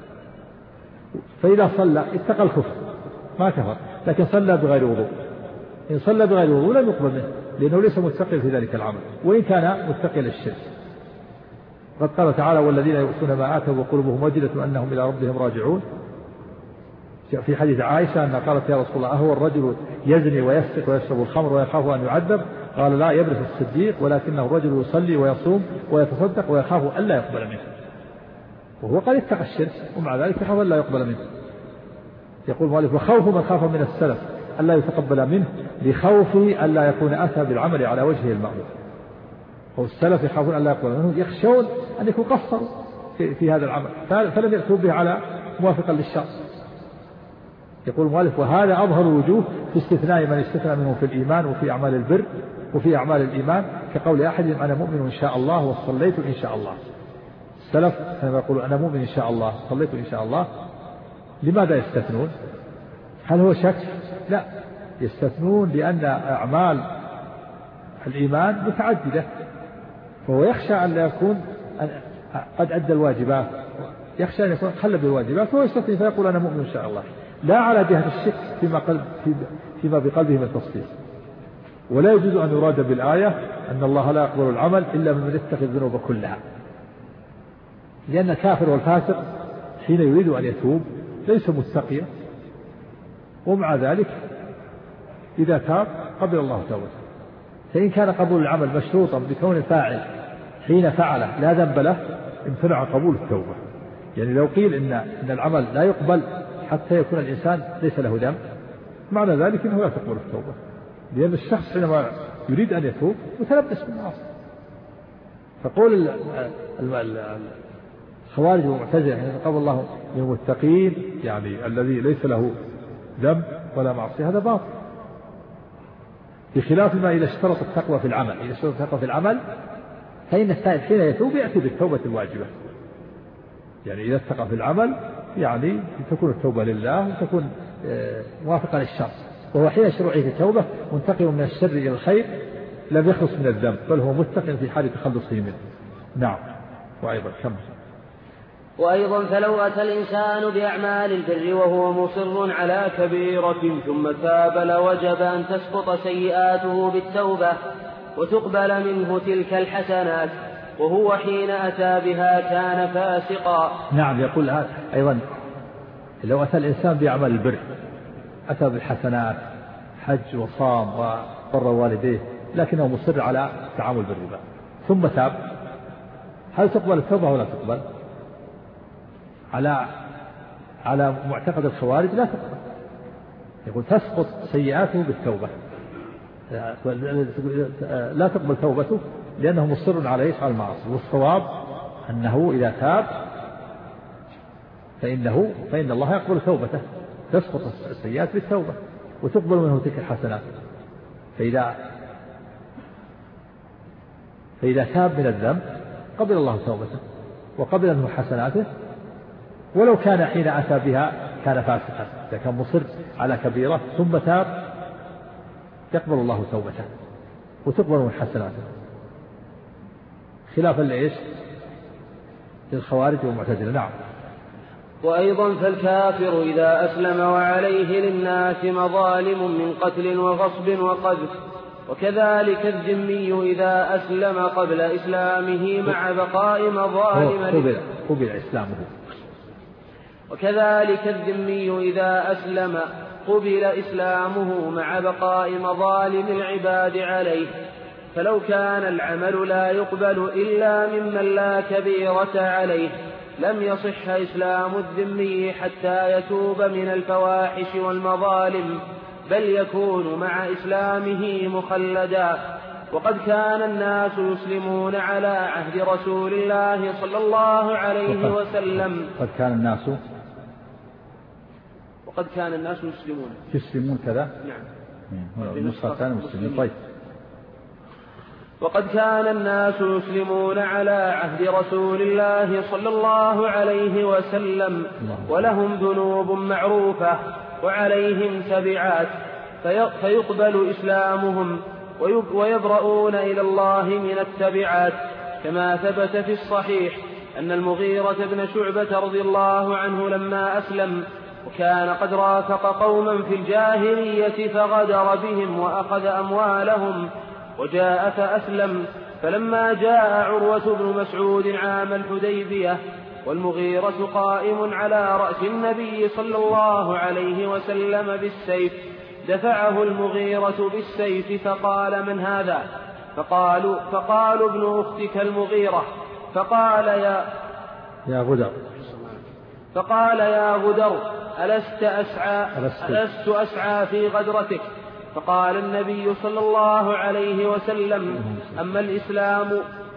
فإذا صلى اتقى الكفر ما كفر، لكن صلى بغير وضوء، إن صلى بغير وضوء لم يقبل منه لأنه ليس متقي في ذلك العمل وإن كان متقي للشرك. قد قال تعالى والذين يؤتون ما آتوا وقلوبهم وجلة أنهم إلى ربهم راجعون. في حديث عائشة أن قالت يا رسول الله أهو الرجل يزني ويسرق ويشرب الخمر ويخاف أن يعذب؟ قال لا يبرز الصديق ولكنه الرجل يصلي ويصوم ويتصدق ويخاف ألا يقبل منه. وهو قد اتقى الشرك ومع ذلك يخاف ألا يقبل منه. يقول مالك وخوف من خاف من السلف ألا يتقبل منه لخوف ألا يكون أتى بالعمل على وجهه المأمور. والسلف يخافون ألا يقبل منه، يخشون أن يكون قصروا في, في هذا العمل فلم يأتوا به على موافقا للشرع. يقول المؤلف وهذا أظهر الوجوه في استثناء من استثنى منه في الإيمان وفي أعمال البر وفي أعمال الإيمان كقول أحدهم أنا مؤمن إن شاء الله وصليت إن شاء الله. السلف كانوا يقولون أنا مؤمن إن شاء الله صليت إن شاء الله. لماذا يستثنون؟ هل هو شك؟ لا، يستثنون لأن أعمال الإيمان متعددة، فهو يخشى أن لا يكون قد أدى الواجبات، يخشى أن يكون خلى بالواجبات فهو يستثني فيقول أنا مؤمن إن شاء الله، لا على جهة الشك فيما, قلب فيما بقلبه من التصديق. ولا يجوز أن يراد بالآية أن الله لا يقبل العمل إلا من اتقى الذنوب كلها، لأن الكافر والفاسق حين يريد أن يتوب ليس متقيا، ومع ذلك إذا تاب قبل الله توبته. فإن كان قبول العمل مشروطا بكون الفاعل حين فعله لا ذنب له امتنع قبول التوبة. يعني لو قيل إن, إن العمل لا يقبل حتى يكون الإنسان ليس له ذنب معنى ذلك أنه لا تقبل التوبة، لأن الشخص حينما يريد أن يتوب متلبس بالمعاصي. فقول الخوارج والمعتزلة يعني قبل الله من المتقين يعني الذي ليس له ذنب ولا معصية هذا باطل، بخلاف ما إذا اشترط التقوى في العمل. إذا اشترط التقوى في العمل فإن التائب حين يتوب يأتي بالتوبة الواجبة. يعني إذا اتقى في العمل يعني تكون التوبة لله وتكون موافقة للشرع، وهو حين شروعه في التوبة منتقل من الشر إلى الخير لم يخلص من الذنب بل هو متقن في حال تخلصه منه. نعم. وأيضا كم وأيضا فلو أتى الإنسان بأعمال البر وهو مصر على كبيرة ثم تاب لوجب أن تسقط سيئاته بالتوبة وتقبل منه تلك الحسنات، وهو حين أتى بها كان فاسقا. نعم. يقول أيضا لو أتى الإنسان بأعمال البر أتى بالحسنات حج وصام وبر والديه لكنه مصر على التعامل بالربا ثم تاب هل تقبل التوبة ولا تقبل؟ على على معتقد الخوارج لا تقبل. يقول تسقط سيئاته بالتوبة، لا تقبل توبته لأنه مصر على يفعل المعاصي. والصواب أنه إذا تاب فإنه فإن الله يقبل توبته، تسقط السيئات بالتوبة وتقبل منه تلك الحسنات. فإذا فإذا تاب من الذنب قبل الله توبته وقبل منه حسناته، ولو كان حين أتى بها كان فاسقا. إذا كان مصر على كبيرة ثم تاب يقبل الله توبته وتقبل من حسناته، خلافا لإيش؟ للخوارج والمعتزلة. نعم. وأيضا فالكافر إذا أسلم وعليه للناس مظالم من قتل وغصب وقذف، وكذلك الذمي إذا أسلم قبل إسلامه مع بقاء مظالم قبل, قبل إسلامه. وكذلك الذمي إذا أسلم قبل إسلامه مع بقاء مظالم العباد عليه. فلو كان العمل لا يقبل إلا ممن لا كبيرة عليه لم يصح إسلام الذمي حتى يتوب من الفواحش والمظالم، بل يكون مع إسلامه مخلدا. وقد كان الناس يسلمون على عهد رسول الله صلى الله عليه وسلم. قد كان الناس وقد كان الناس يسلمون يسلمون كذا. نعم. النسخة الثانية مسلمين. طيب. وقد كان الناس يسلمون على عهد رسول الله صلى الله عليه وسلم ولهم ذنوب معروفة وعليهم تبعات فيقبل إسلامهم ويبرؤون إلى الله من التبعات، كما ثبت في الصحيح أن المغيرة بن شعبة رضي الله عنه لما أسلم وكان قد رافق قوما في الجاهلية فغدر بهم وأخذ أموالهم وجاء فأسلم، فلما جاء عروة بن مسعود عام الحديبية والمغيرة قائم على رأس النبي صلى الله عليه وسلم بالسيف دفعه المغيرة بالسيف فقال: من هذا؟ فقالوا, فقالوا ابن أختك المغيرة. فقال يا يا غدر فقال يا غدر ألست أسعى, ألست أسعى في غدرتك؟ فقال النبي صلى الله عليه وسلم: أما الإسلام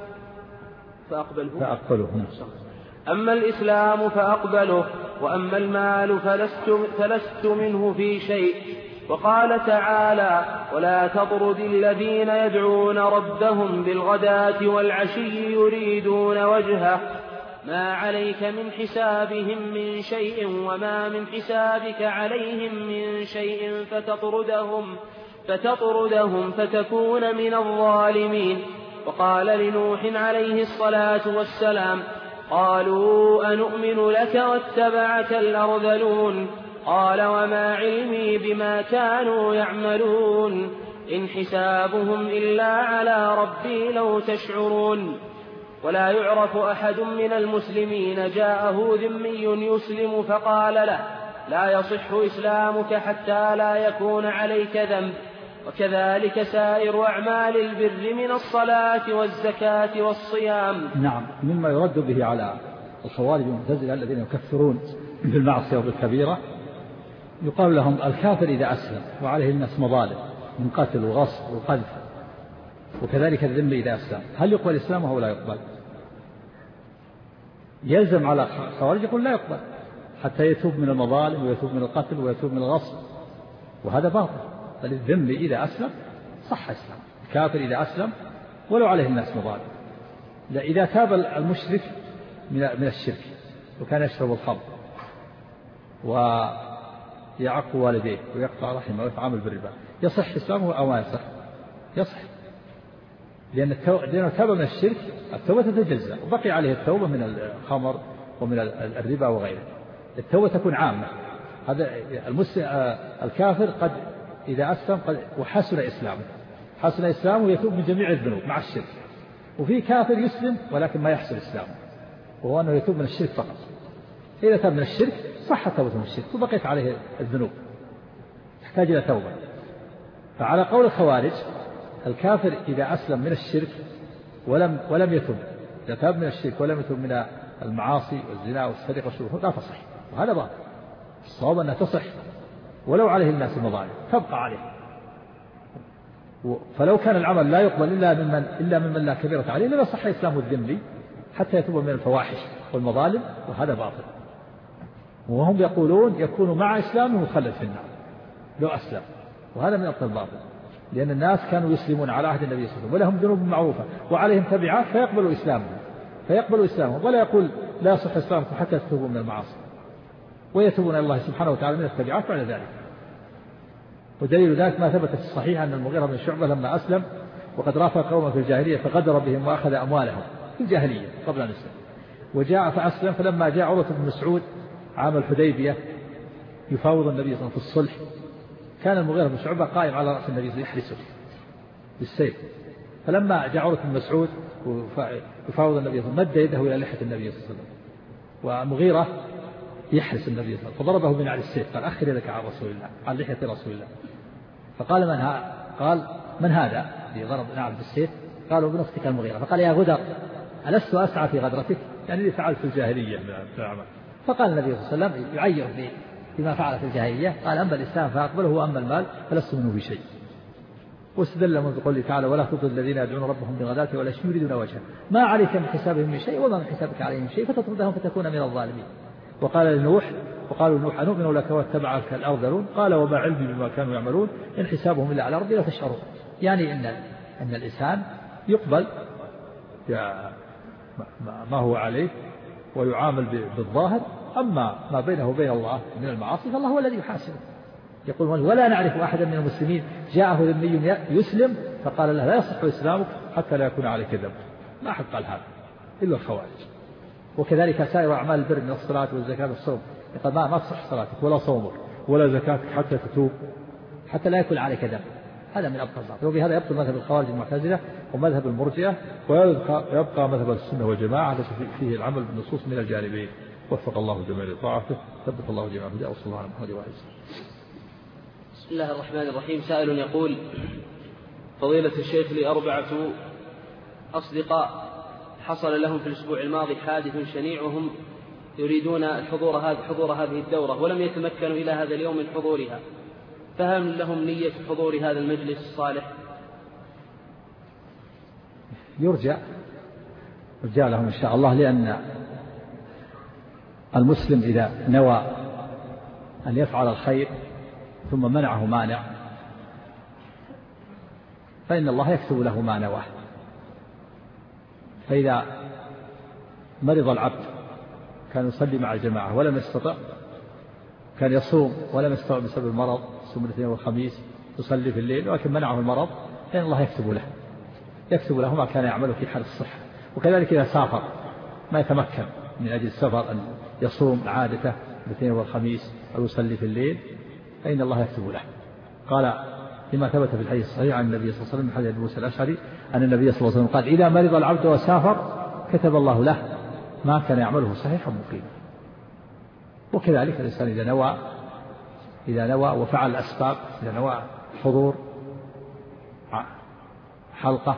فأقبله, فأقبله. أما الإسلام فأقبله وأما المال فلست, فلست منه في شيء. وقال تعالى: ولا تطرد الذين يدعون ربهم بالغداة والعشي يريدون وجهه ما عليك من حسابهم من شيء وما من حسابك عليهم من شيء فتطردهم, فتطردهم فتكون من الظالمين. وقال لنوح عليه الصلاة والسلام: قالوا أنؤمن لك واتبعك الأرذلون قال: وما علمي بما كانوا يعملون إن حسابهم إلا على ربي لو تشعرون. ولا يعرف أحد من المسلمين جاءه ذمي يسلم فقال له: لا يصح إسلامك حتى لا يكون عليك ذنب. وكذلك سائر أعمال البر من الصلاة والزكاة والصيام. نعم. مما يرد به على الخوارج والمعتزلة الذين يكفرون بالمعصية وبالكبيرة يقال لهم: الكافر إذا أسلم وعليه الناس مظالم من قتل وغصب وقذف، وكذلك الذمي إذا أسلم، هل يقبل إسلامه ولا يقبل؟ يلزم على الخوارج يقول لا يقبل حتى يتوب من المظالم ويتوب من القتل ويتوب من الغصب، وهذا باطل. بل الذمي إذا أسلم صح إسلام، الكافر إذا أسلم ولو عليه الناس مظالم. إذا تاب المشرك من الشرك وكان يشرب الخمر ويعق والديه ويقطع رحمه ويتعامل بالربا، يصح إسلامه أو ما يصح؟ يصح، لأن لأنه تاب من الشرك التوبة تتجزأ، وبقي عليه التوبة من الخمر ومن الربا وغيره. التوبة تكون عامة. هذا المسلم الكافر قد إذا أسلم قد وحسن إسلامه حسن إسلامه يتوب من جميع الذنوب مع الشرك. وفي كافر يسلم ولكن ما يحسن إسلامه، وهو أنه يتوب من الشرك فقط. إذا تاب من الشرك صح توبة من الشرك وبقيت عليه الذنوب، تحتاج إلى توبة. فعلى قول الخوارج الكافر إذا أسلم من الشرك ولم ولم يتوب، إذا تاب من الشرك ولم يتوب من المعاصي والزنا والسرقة والشرك لا تصح، وهذا باطل. الصواب أنها تصح ولو عليه الناس المظالم تبقى عليه. فلو كان العمل لا يقبل إلا ممن إلا ممن لا كبيرة عليه لما صح إسلام الذمي حتى يتوب من الفواحش والمظالم، وهذا باطل. وهم يقولون يكون مع إسلامه مخلد في النار لو أسلم، وهذا من أبطل الباطل، لأن الناس كانوا يسلمون على عهد النبي صلى الله عليه وسلم ولهم ذنوب معروفة وعليهم تبعات فيقبلوا إسلامهم فيقبلوا إسلامهم ولا يقول لا يصح إسلامكم حتى تتوبوا من المعاصي، ويتوبون إلى الله سبحانه وتعالى من التبعات بعد ذلك. ودليل ذلك ما ثبت في الصحيح أن المغيرة بن شعبة لما أسلم وقد رافق قوما في الجاهلية فغدر بهم وأخذ أموالهم في الجاهلية قبل أن يسلم، وجاء فأسلم. فلما جاء عروة بن مسعود عام الحديبية يفاوض النبي صلى الله عليه وسلم في الصلح، كان المغيرة بن شعبة قائم على رأس النبي يحرسه بالسيف. فلما جاء عروة بن مسعود يفاوض النبي صلى الله عليه وسلم مد يده إلى لحية النبي صلى الله عليه وسلم، والمغيرة يحرس النبي صلى الله عليه وسلم فضربه بنعل السيف قال أخر يدك عن رسول الله عن لحية رسول الله. فقال من ها قال من هذا الذي ضرب نعل بالسيف؟ قالوا ابن أختك المغيرة. فقال يا غدر ألست أسعى في غدرتك؟ يعني اللي فعل في الجاهلية من العمل. فقال النبي صلى الله عليه وسلم يعير بما فعل في الجاهلية قال أما الإسلام فأقبله وأما المال فلست منه بشيء. واستدل من قوله تعالى ولا تطع الذين يدعون ربهم بالغداة ولا يريدون وجهه ما عليك من حسابهم من شيء وما من حسابك عليهم من شيء فتطردهم فتكون من الظالمين. وقال لنوح وقالوا لنوح أنؤمن لك واتبعك الأرذلون قال وما علمي بما كانوا يعملون إن حسابهم إلا على ربي لا تشعرون. يعني إن أن الإنسان يقبل ما هو عليه ويعامل بالظاهر أما ما بينه وبين الله من المعاصي فالله هو الذي يحاسبه. يقول ولا نعرف أحدا من المسلمين جاءه ذمي يسلم فقال له لا يصح إسلامك حتى لا يكون عليك ذنب. ما أحد قال هذا إلا الخوارج. وكذلك سائر أعمال البر من الصلاة والزكاة والصوم يقول ما ما تصح صلاتك ولا صومك ولا زكاتك حتى تتوب حتى لا يكون عليك ذنب. هذا من أبطل الباطل. وبهذا يبطل مذهب الخوارج المعتزلة ومذهب المرجئة ويبقى يبقى مذهب السنة والجماعة التي فيه العمل بالنصوص من الجانبين. وفق الله جميع لطاعته ثبت الله جميع هداه وصلى الله على محمد وعلى آله. بسم الله الرحمن الرحيم. سائل يقول فضيلة الشيخ لي أربعة أصدقاء حصل لهم في الأسبوع الماضي حادث شنيع وهم يريدون حضور هذه حضور هذه الدورة ولم يتمكنوا إلى هذا اليوم من حضورها فهل لهم نية حضور هذا المجلس الصالح؟ يرجع يرجع لهم إن شاء الله لأن المسلم إذا نوى أن يفعل الخير ثم منعه مانع فإن الله يكتب له ما نواه. فإذا مرض العبد كان يصلي مع الجماعة ولم يستطع كان يصوم ولم يستطع بسبب المرض يصوم الاثنين والخميس يصلي في الليل ولكن منعه المرض فإن الله يكتب له يكتب له ما كان يعمله في حال الصحة. وكذلك إذا سافر ما يتمكن من أجل السفر أن يصوم عادته الاثنين والخميس أو يصلي في الليل فإن الله يكتب له. قال لما ثبت في الحديث الصحيح عن النبي صلى الله عليه وسلم من حديث أبي موسى الأشعري أن النبي صلى الله عليه وسلم قال إذا مرض العبد وسافر كتب الله له ما كان يعمله صحيحا مقيما. وكذلك الإنسان إذا نوى إذا نوى وفعل الأسباب إذا نوى حضور حلقة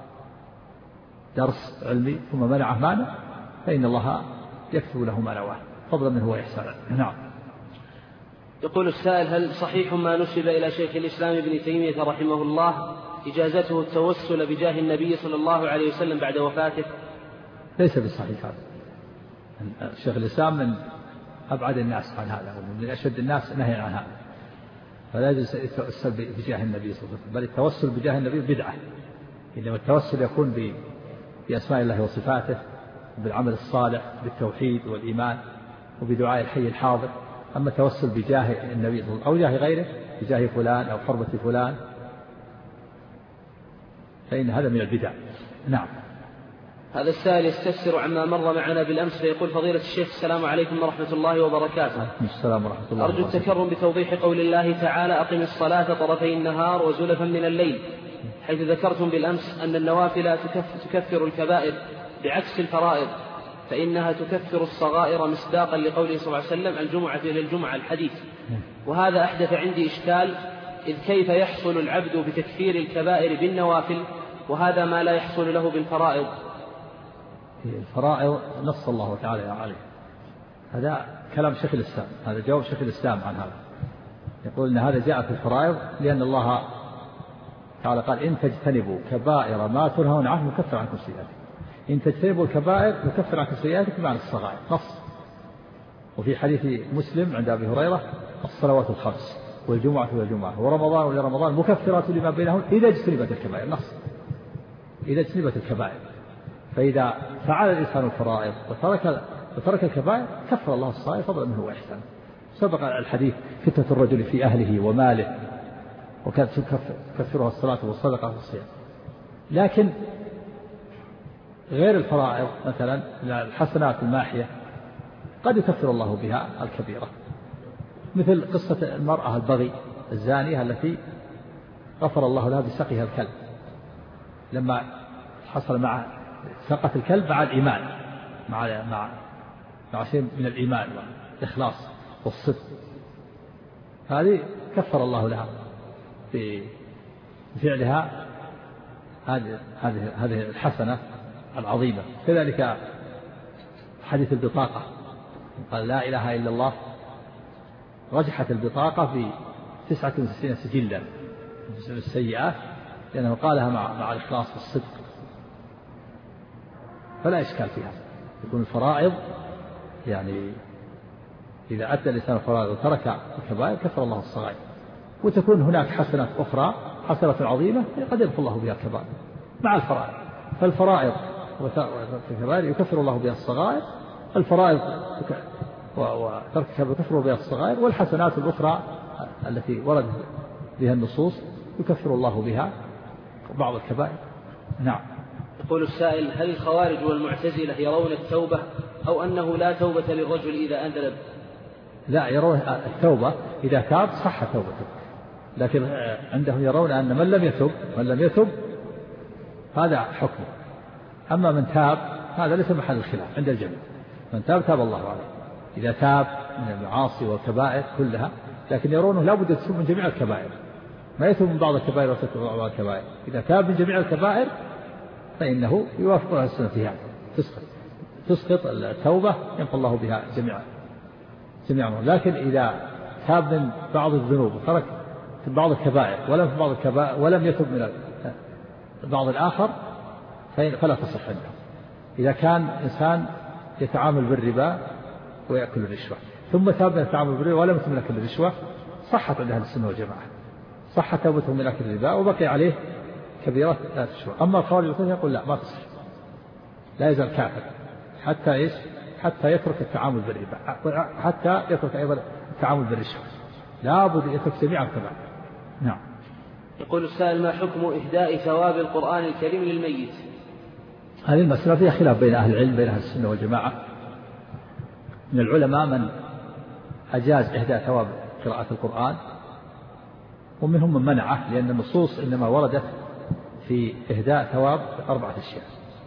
درس علمي ثم منعه مانع فإن الله يكتب له ما نواه فضلا منه وإحسانا. نعم. يقول السائل هل صحيح ما نسب إلى شيخ الإسلام ابن تيمية رحمه الله إجازته التوسل بجاه النبي صلى الله عليه وسلم بعد وفاته؟ ليس بالصحيح هذا. شيخ الإسلام من أبعد الناس عن هذا ومن أشد الناس نهيا عن هذا فلا يجوز التوسل بجاه النبي صلى الله عليه وسلم بل التوسل بجاه النبي بدعة. إنما التوسل يكون بأسماء الله وصفاته بالعمل الصالح بالتوحيد والإيمان وبدعاء الحي الحاضر. أما التوسل بجاه النبي أو جاه غيره بجاه فلان أو حرمة فلان فإن هذا من البدع. نعم. هذا السائل يستفسر عما مر معنا بالأمس فيقول فضيلة الشيخ السلام عليكم ورحمة الله وبركاته. السلام ورحمة الله أرجو التكرم بتوضيح قول الله تعالى أقم الصلاة طرفي النهار وزلفا من الليل حيث ذكرتم بالأمس أن النوافل تكفر الكبائر بعكس الفرائض فإنها تكفر الصغائر مصداقا لقوله صلى الله عليه وسلم الجمعة إلى الجمعة الحديث. وهذا أحدث عندي إشكال إذ كيف يحصل العبد بتكفير الكبائر بالنوافل وهذا ما لا يحصل له بالفرائض؟ الفرائض نص الله تعالى عليه. هذا كلام شيخ الإسلام هذا جواب شيخ الإسلام عن هذا. يقول إن هذا جاء في الفرائض لأن الله تعالى قال إن تجتنبوا كبائر ما تنهون عنه نكفر عنكم سيئاتكم. إن تجتنبوا الكبائر نكفر عنكم سيئاتكم معنى الصغائر نص. وفي حديث مسلم عند أبي هريرة الصلوات الخمس والجمعة والجمعة ورمضان ولرمضان مكفرات لما بينهم إذا اجتنبت الكبائر نص. إذا اجتنبت الكبائر فإذا فعل الإنسان الفرائض وترك وترك الكبائر كفر الله الصغائر فضلا منه وإحسان. سبق الحديث فتنة الرجل في أهله وماله وكانت تكفرها الصلاة والصدقة والصيام. لكن غير الفرائض مثلا الحسنات الماحية قد يكفر الله بها الكبيرة مثل قصة المرأة البغي الزانية التي غفر الله لها بسقيها الكلب لما حصل مع سقط الكلب مع الإيمان مع مع مع شيء من الإيمان الإخلاص والصدق، هذه كفر الله لها بفعلها هذه هذه هذه الحسنة العظيمة. كذلك حديث البطاقة، قال لا إله إلا الله رجحت البطاقة في تسعة وتسعين سجلا من السيئات، لأنه قالها مع مع الإخلاص والصدق، فلا إشكال فيها. يكون الفرائض يعني إذا أدى الإنسان الفرائض وترك الكبائر كفر الله الصغائر، وتكون هناك حسنة أخرى حسنة عظيمة قد يغفر الله بها الكبائر مع الفرائض. فالفرائض والكبائر يكفر الله بها الصغائر، الفرائض وترك الكبائر يكفر بها الصغائر، والحسنات الأخرى التي وردت بها النصوص يكفر الله بها بعض الكبائر. نعم. يقول السائل: هل الخوارج والمعتزلة يرون التوبة أو أنه لا توبة للرجل إذا أذنب؟ لا، يرون التوبة إذا تاب صح توبته، لكن عندهم يرون أن من لم يتب من لم يتب هذا حكمه. أما من تاب هذا ليس محل الخلاف عند الجميع، من تاب تاب الله عليه إذا تاب من المعاصي والكبائر كلها، لكن يرونه لا بد يتوب من جميع الكبائر، ما يتوب من بعض الكبائر ويتوب من بعض الكبائر. إذا تاب من جميع الكبائر فإنه يوافق على السنة فيها، تسقط تسقط التوبة ينفى الله بها جميعا جميعا. لكن إذا تاب من بعض الذنوب وترك في بعض الكبائر ولم في بعض الكبائر ولم يتب من بعض الآخر فلا تصح عنده. إذا كان إنسان يتعامل بالربا ويأكل الرشوة ثم تاب من التعامل بالربا ولم يتم من أكل الرشوة صحت عند أهل السنة والجماعة، صحت توبته من أكل الربا وبقي عليه كبيرة لا تشوى. أما الخوارج يقول لا، ما تصح، لا يزال كافر حتى إيش؟ حتى يترك التعامل بالربا، حتى يترك أيضا التعامل بالرشوة، لا بد يترك جميع الكبائر. نعم. يقول السائل: ما حكم إهداء ثواب القرآن الكريم للميت؟ هذه المسألة فيها خلاف بين أهل العلم بين أهل السنة والجماعة. من العلماء من أجاز إهداء ثواب قراءة القرآن، ومنهم من منعه، لأن النصوص إنما وردت في إهداء ثواب أربعة أشياء: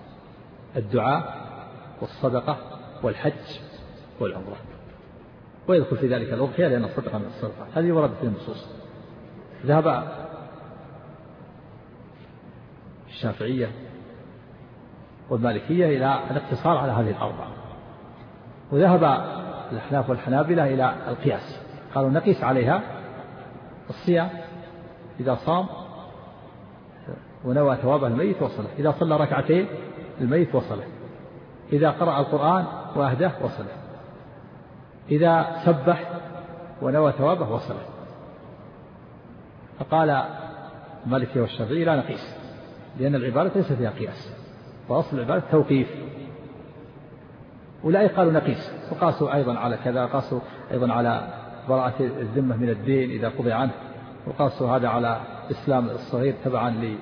الدعاء والصدقة والحج والعمرة، ويدخل في ذلك الأضحية لأن الصدقة من الصدقة، هذه وردت في النصوص. ذهب الشافعية والمالكية إلى الاقتصار على هذه الأربعة، وذهب الأحناف والحنابلة إلى القياس، قالوا نقيس عليها الصيام، إذا صام ونوى ثواب الميت وصله، إذا صلى ركعتين الميت وصله، إذا قرأ القرآن وأهداه وصله، إذا سبح ونوى ثوابه وصله. فقال المالكي والشافعي لا نقيس، لأن العبادة ليس فيها قياس، وأصل العبادة توقيف. أولئك قالوا نقيس، وقاسوا أيضا على كذا، قاسوا أيضا على براءة الذمة من الدين إذا قضي عنه، وقاسوا هذا على إسلام الصغير تبعا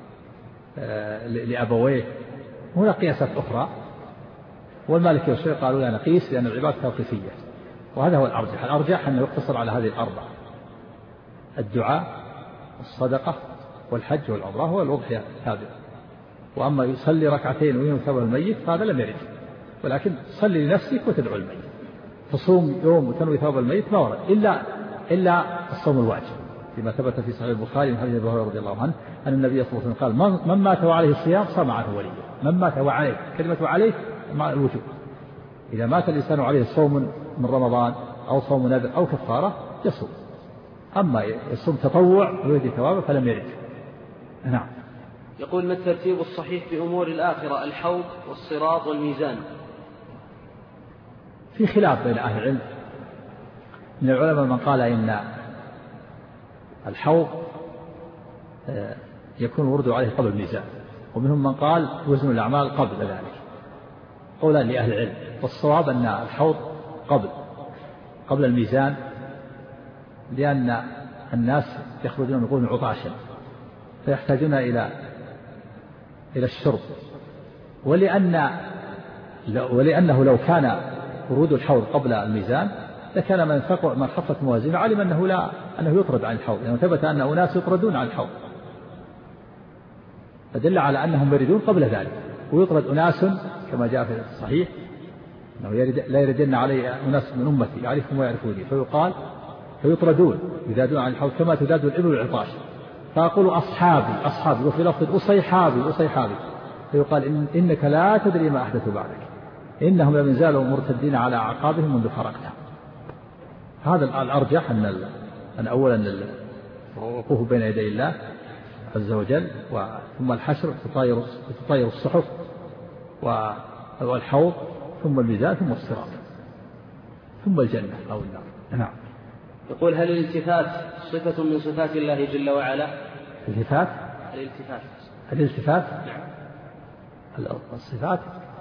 لأبويه. هنا قياسات أخرى، والمالكي والشافعي قالوا لا نقيس لأن العبادة توقيفية، وهذا هو الأرجح. الأرجح أنه يقتصر على هذه الأربعة: الدعاء والصدقة والحج والعمرة هو الأضحية الثابتة. وأما يصلي ركعتين وينوي ثواب الميت فهذا لم يرد، ولكن صلي لنفسك وتدعو الميت. تصوم يوم وتنوي ثواب الميت ما ورد إلا إلا الصوم الواجب، فيما ثبت في صحيح البخاري من حديث أبي هريرة رضي الله عنه أن النبي صلى الله عليه وسلم قال: من مات وعليه الصيام صام عنه وليه. من مات وعليه، كلمة وعليه مع الوجوب، إذا مات الإنسان عليه صوم من رمضان أو صوم نذر أو كفارة يصوم. أما يصوم تطوع ويهدي ثوابه فلم يرد. نعم. يقول: ما الترتيب الصحيح في أمور الآخرة، الحوض والصراط والميزان؟ في خلاف بين أهل العلم، من العلماء من قال إن الحوض يكون ورد عليه قبل الميزان، ومنهم من قال وزن الأعمال قبل ذلك، قولا لأهل العلم. والصواب أن الحوض قبل قبل الميزان، لأن الناس يخرجون يقولون عطاشا فيحتاجون إلى إلى الشرب، ولأن ولأنه لو كان ورود الحوض قبل الميزان لكان من فقع من خفت موازينه علم أنه لا أنه يطرد عن الحوض، لأنه ثبت أن أناس يطردون عن الحوض، فدل على أنهم يريدون قبل ذلك، ويطرد أناس كما جاء في الصحيح أنه يرد لا يردن علي أناس من أمتي يعرفهم ويعرفوني فيقال فيطردون يذادون عن الحوض كما تذاد الإبل العطاش فأقول أصحابي أصحابي وفي لفظ أصيحابي أصيحابي فيقال إن إنك لا تدري ما أحدثوا بعدك إنهم لم يزالوا مرتدين على أعقابهم منذ فرقتها. هذا الأرجح أن أن أولا الوقوف بين يدي الله عز وجل ثم الحشر تطاير تطاير الصحف والحوض ثم الميزان ثم الصراط ثم الجنة أو النار. نعم. يقول هل الالتفات صفة من صفات الله جل وعلا؟ الالتفات الالتفات الالتفات الصفات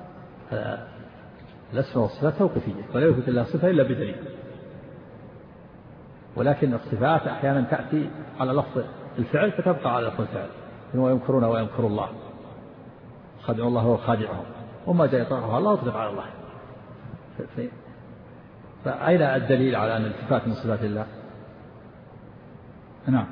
الأسماء والصفات توقيفية ولا يوجد إلا صفة إلا بدليل ولكن الصفات أحيانا تأتي على لفظ الفعل فتبقى على لفظ الفعل إنه يمكرون ويمكر الله خادع الله وهو خادعهم وما جاء يطلقها الله يطلق على الله. فأين الدليل على أن الالتفات من صفات الله؟ نعم.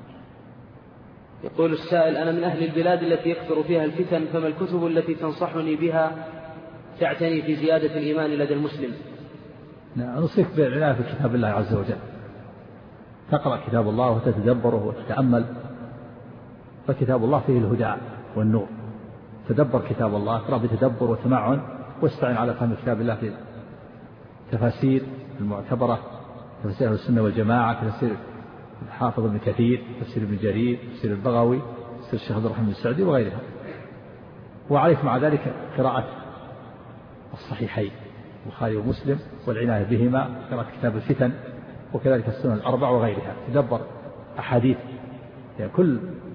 يقول السائل أنا من أهل البلاد التي يكثر فيها الفتن فما الكتب التي تنصحني بها تعتني في زيادة الإيمان لدى المسلم؟ نعم. نصيك بالعناية في كتاب الله عز وجل تقرأ كتاب الله وتتدبره وتتأمل فكتاب الله فيه الهدى والنور تدبر كتاب الله اقرأ بتدبر وتمعن واستعن على فهم كتاب الله في تفاسير المعتبرة تفسير أهل السنة والجماعة تفسير الحافظ ابن كثير تفسير ابن جرير تفسير البغوي تفسير الشيخ عبد الرحمن السعدي وغيرها وعليك مع ذلك قراءة الصحيحين البخاري ومسلم والعناية بهما قراءة كتاب الفتن وكذلك السنن الأربع وغيرها تدبر أحاديث يعني كل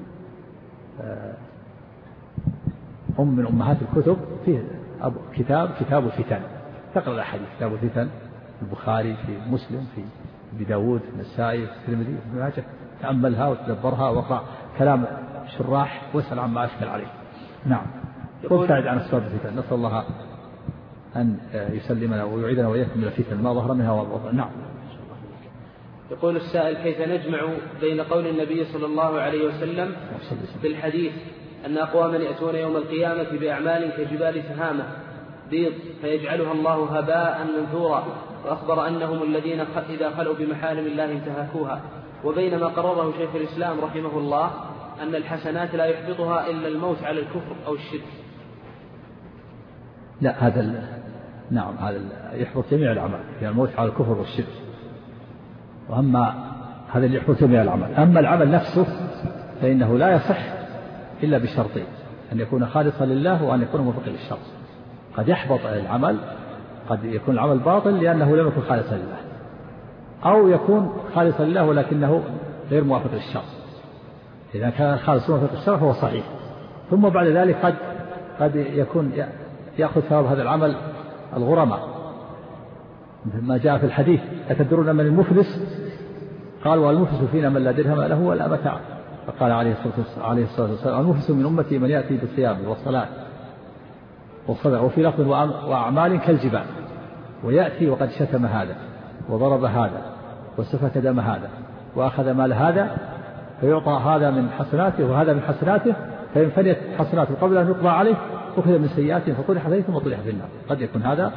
أم من أمهات الكتب فيه كتاب كتاب الفتن تقرأ الأحاديث كتاب الفتن البخاري في مسلم في أبي داود في النسائي في الترمذي في ابن ماجه تأملها وتدبرها واقرأ كلام شراح واسأل عما أشكل عليه. نعم. وابتعد عن أسباب الفتن نسأل الله أن يسلمنا ويعيدنا وإياكم من الفتن ما ظهر منها وبطن. نعم. يقول السائل كيف نجمع بين قول النبي صلى الله عليه وسلم في الحديث أن أقواما يأتون يوم القيامة بأعمال كجبال سهامة بيض فيجعلها الله هباء منثورا وأخبر أنهم الذين إذا خلوا بمحارم الله انتهكوها وبين ما قرره شيخ الإسلام رحمه الله أن الحسنات لا يحبطها إلا الموت على الكفر أو الشرك؟ لا هذا ال... نعم هذا ال... يحبط جميع الأعمال يعني الموت على الكفر والشرك وأما هذا اللي يحبط جميع العمل أما العمل نفسه فإنه لا يصح إلا بشرطين أن يكون خالصا لله وأن يكون موافقا للشرط. قد يحبط العمل قد يكون العمل باطل لأنه لم يكن خالصا لله أو يكون خالصا لله ولكنه غير موافق للشرط. إذا كان خالص موافق للشرط فهو صحيح ثم بعد ذلك قد قد يكون يأخذ ثواب هذا العمل الغرماء ما جاء في الحديث أتدرون من المفلس قال والمفلس فينا من لا درهم له ولا متاع فقال عليه الصلاة والسلام المفلس من أمتي من يأتي بالصيام والصلاة والصدقة وفي لفظ وأعمال كالجبال ويأتي وقد شتم هذا وضرب هذا وسفك دم هذا وأخذ مال هذا فيعطى هذا من حسناته وهذا من حسناته فإن فنيت حسناته قبل أن يقضى عليه أخذ من سيئاته فطرح عليه ثم طرح في النار. قد يكون هذا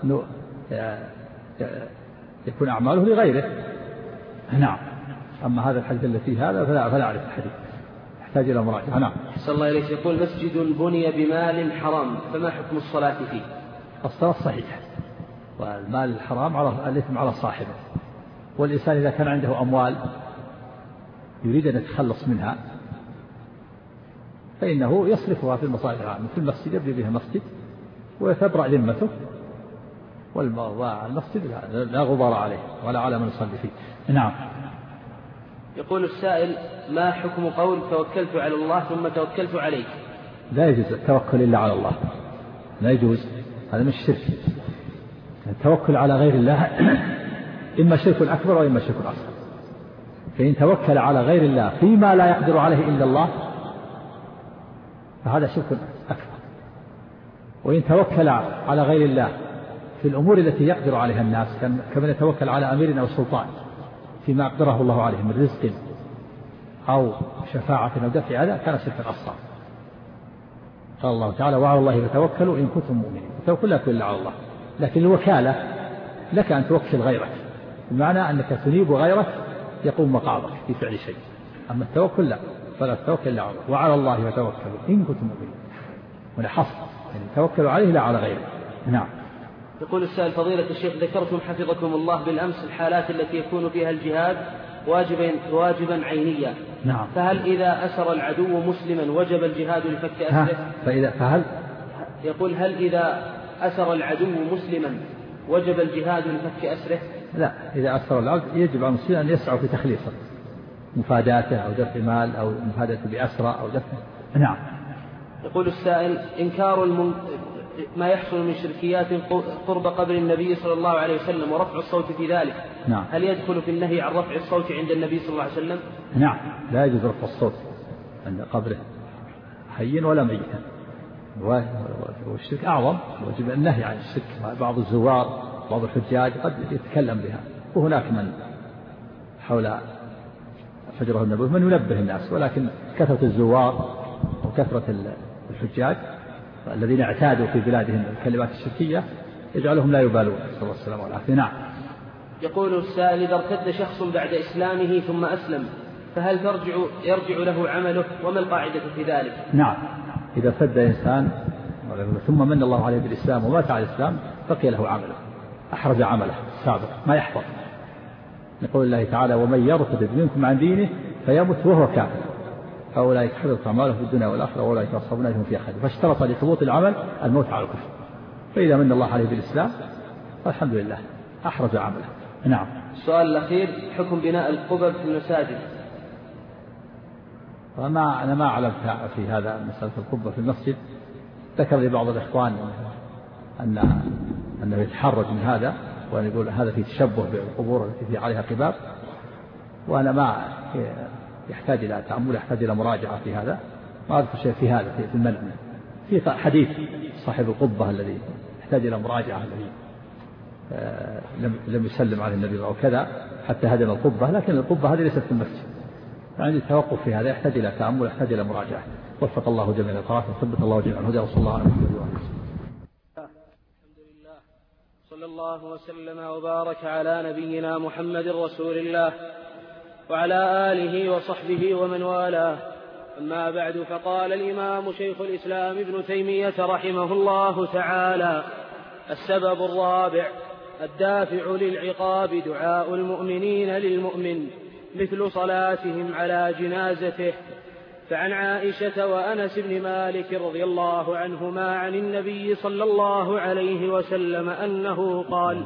يكون أعماله لغيره. نعم. أما هذا الحديث الذي هذا فلا فلا أعرف الحديث يحتاج إلى مراجعة. نعم. صلى الله عليه يقول مسجد بني بمال حرام فما حكم الصلاة فيه؟ الصلاة صحيحة والمال الحرام على الإثم على صاحبه والإنسان إذا كان عنده أموال يريد أن يتخلص منها فإنه يصرفها في المصالح العامة في المسجد يبني بها مسجد ويتبرأ ذمته والمسجد لا غبار عليه ولا على من يصلي فيه. نعم. يقول السائل ما حكم قول توكلت على الله ثم توكلت عليك؟ لا يجوز التوكل إلا على الله لا يجوز هذا من الشرك. التوكل على غير الله إما شرك أكبر وإما شرك أصغر. فإن توكل على غير الله فيما لا يقدر عليه إلا الله فهذا شرك أكبر. وإن توكل على غير الله في الأمور التي يقدر عليها الناس كمن يتوكل على أمير أو سلطان فيما أقدره الله عليه من رزق أو شفاعة أو دفع هذا كان شركا أصغر. قال الله تعالى وعلى الله فتوكلوا إن كنتم مؤمنين. التوكل لا يكون إلا على الله لكن الوكالة لك أن توكل غيرك، بمعنى أنك تنيب غيرك يقوم مقامك في فعل شيء. أما التوكل لا، فلا تتوكل إلا على الله، وعلى الله فتوكلوا إن كنتم مؤمنين. هنا حصر يعني توكلوا عليه لا على غيره. نعم. يقول السائل: فضيلة الشيخ، ذكرتم حفظكم الله بالأمس الحالات التي يكون فيها الجهاد واجبا واجبا عينيا. نعم. فهل إذا أسر العدو مسلما وجب الجهاد لفك أسره؟ فإذا فهل يقول: هل إذا أسر العدو مسلما وجب الجهاد لفك أسره؟ لا، إذا أسر العبد يجب على المسلمين أن يسعوا في تخليصه، مفاداته أو دفع مال أو مفاداته بأسرى أو دفع. نعم. يقول السائل: إنكار الم... ما يحصل من شركيات قرب قبر النبي صلى الله عليه وسلم ورفع الصوت في ذلك. نعم. هل يدخل في النهي عن رفع الصوت عند النبي صلى الله عليه وسلم؟ نعم، لا يجوز رفع الصوت عند قبره حيا ولا ميتا، والشرك أعظم، وجب النهي عن الشرك. بعض الزوار بعض الحجاج قد يتكلم بها، وهناك من حول حجره النبوي من ينبه الناس، ولكن كثرة الزوار وكثرة الحجاج الذين اعتادوا في بلادهم الكلمات الشركية يجعلهم لا يبالون، صلى الله عليه وسلم والعافية. نعم. يقول السائل: إذا ارتد شخص بعد إسلامه ثم أسلم فهل ترجع يرجع له عمله، وما القاعدة في ذلك؟ نعم، إذا ارتد إنسان ثم من الله عليه بالإسلام ومات على الإسلام بقي له عمله، أحرز عمله السابق ما يحفظ. يقول الله تعالى: ومن يرتد منكم عن دينه فيمت وهو كافر فأولئك حبطت أعمالهم في الدنيا والآخرة وأولئك أصحاب النار هم فيها خالدون. فاشترط لثبوت العمل الموت على الكفر، فإذا من الله عليه بالإسلام فالحمد لله أحرز عمله. نعم. السؤال الأخير: حكم بناء القبب في المساجد. وما أنا ما أعلم في هذا مسألة القبة في المسجد. ذكر لي بعض الإخوان أن أنه يتحرج من هذا، وأن يقول هذا في تشبه بالقبور التي في عليها قباب، وأنا ما يحتاج إلى تأمل، يحتاج إلى مراجعة في هذا. ما أذكر شيء في هذا في المنع. في حديث صاحب القبة الذي يحتاج إلى مراجعة، الذي لم لم يسلم عليه النبي أو كذا حتى هدم القبة، لكن القبة هذه ليست في المسجد. عندي التوقف في هذا يحتاج إلى تأمل، يحتاج إلى مراجعة. وفق الله جميع القراءات وثبت الله جميع الهدى، وصلى الله عليه وسلم. الحمد لله، صلى الله وسلم وبارك على نبينا محمد رسول الله وعلى آله وصحبه ومن والاه. أما بعد، فقال الإمام شيخ الإسلام ابن تيمية رحمه الله تعالى: السبب الرابع الدافع للعقاب دعاء المؤمنين للمؤمن مثل صلاتهم على جنازته. فعن عائشة وأنس بن مالك رضي الله عنهما عن النبي صلى الله عليه وسلم أنه قال: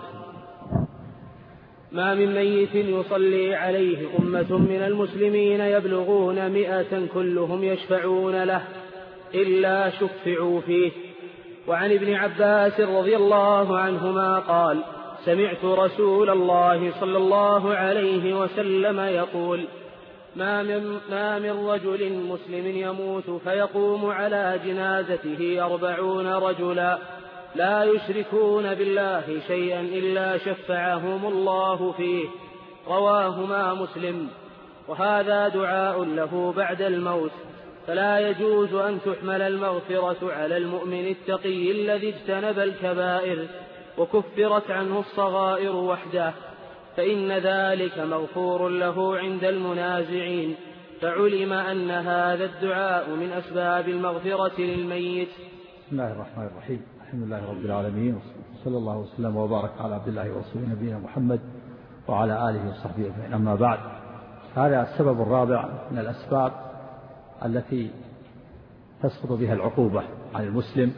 ما من ميت يصلي عليه أمة من المسلمين يبلغون مئة كلهم يشفعون له إلا شفعوا فيه. وعن ابن عباس رضي الله عنهما قال: سمعت رسول الله صلى الله عليه وسلم يقول: ما من, ما من رجل مسلم يموت فيقوم على جنازته أربعون رجلا لا يشركون بالله شيئا إلا شفعهم الله فيه. رواهما مسلم. وهذا دعاء له بعد الموت، فلا يجوز أن تحمل المغفرة على المؤمن التقي الذي اجتنب الكبائر وكفرت عنه الصغائر وحده، فإن ذلك مغفور له عند المنازعين. فعلم أن هذا الدعاء من أسباب المغفرة للميت. بسم الله الرحمن الرحيم. الحمد لله رب العالمين، صلى الله وسلم وبارك على عبد الله ورسوله نبينا محمد وعلى آله وصحبه أجمعين. أما بعد، هذا السبب الرابع من الأسباب التي تسقط بها العقوبة عن المسلم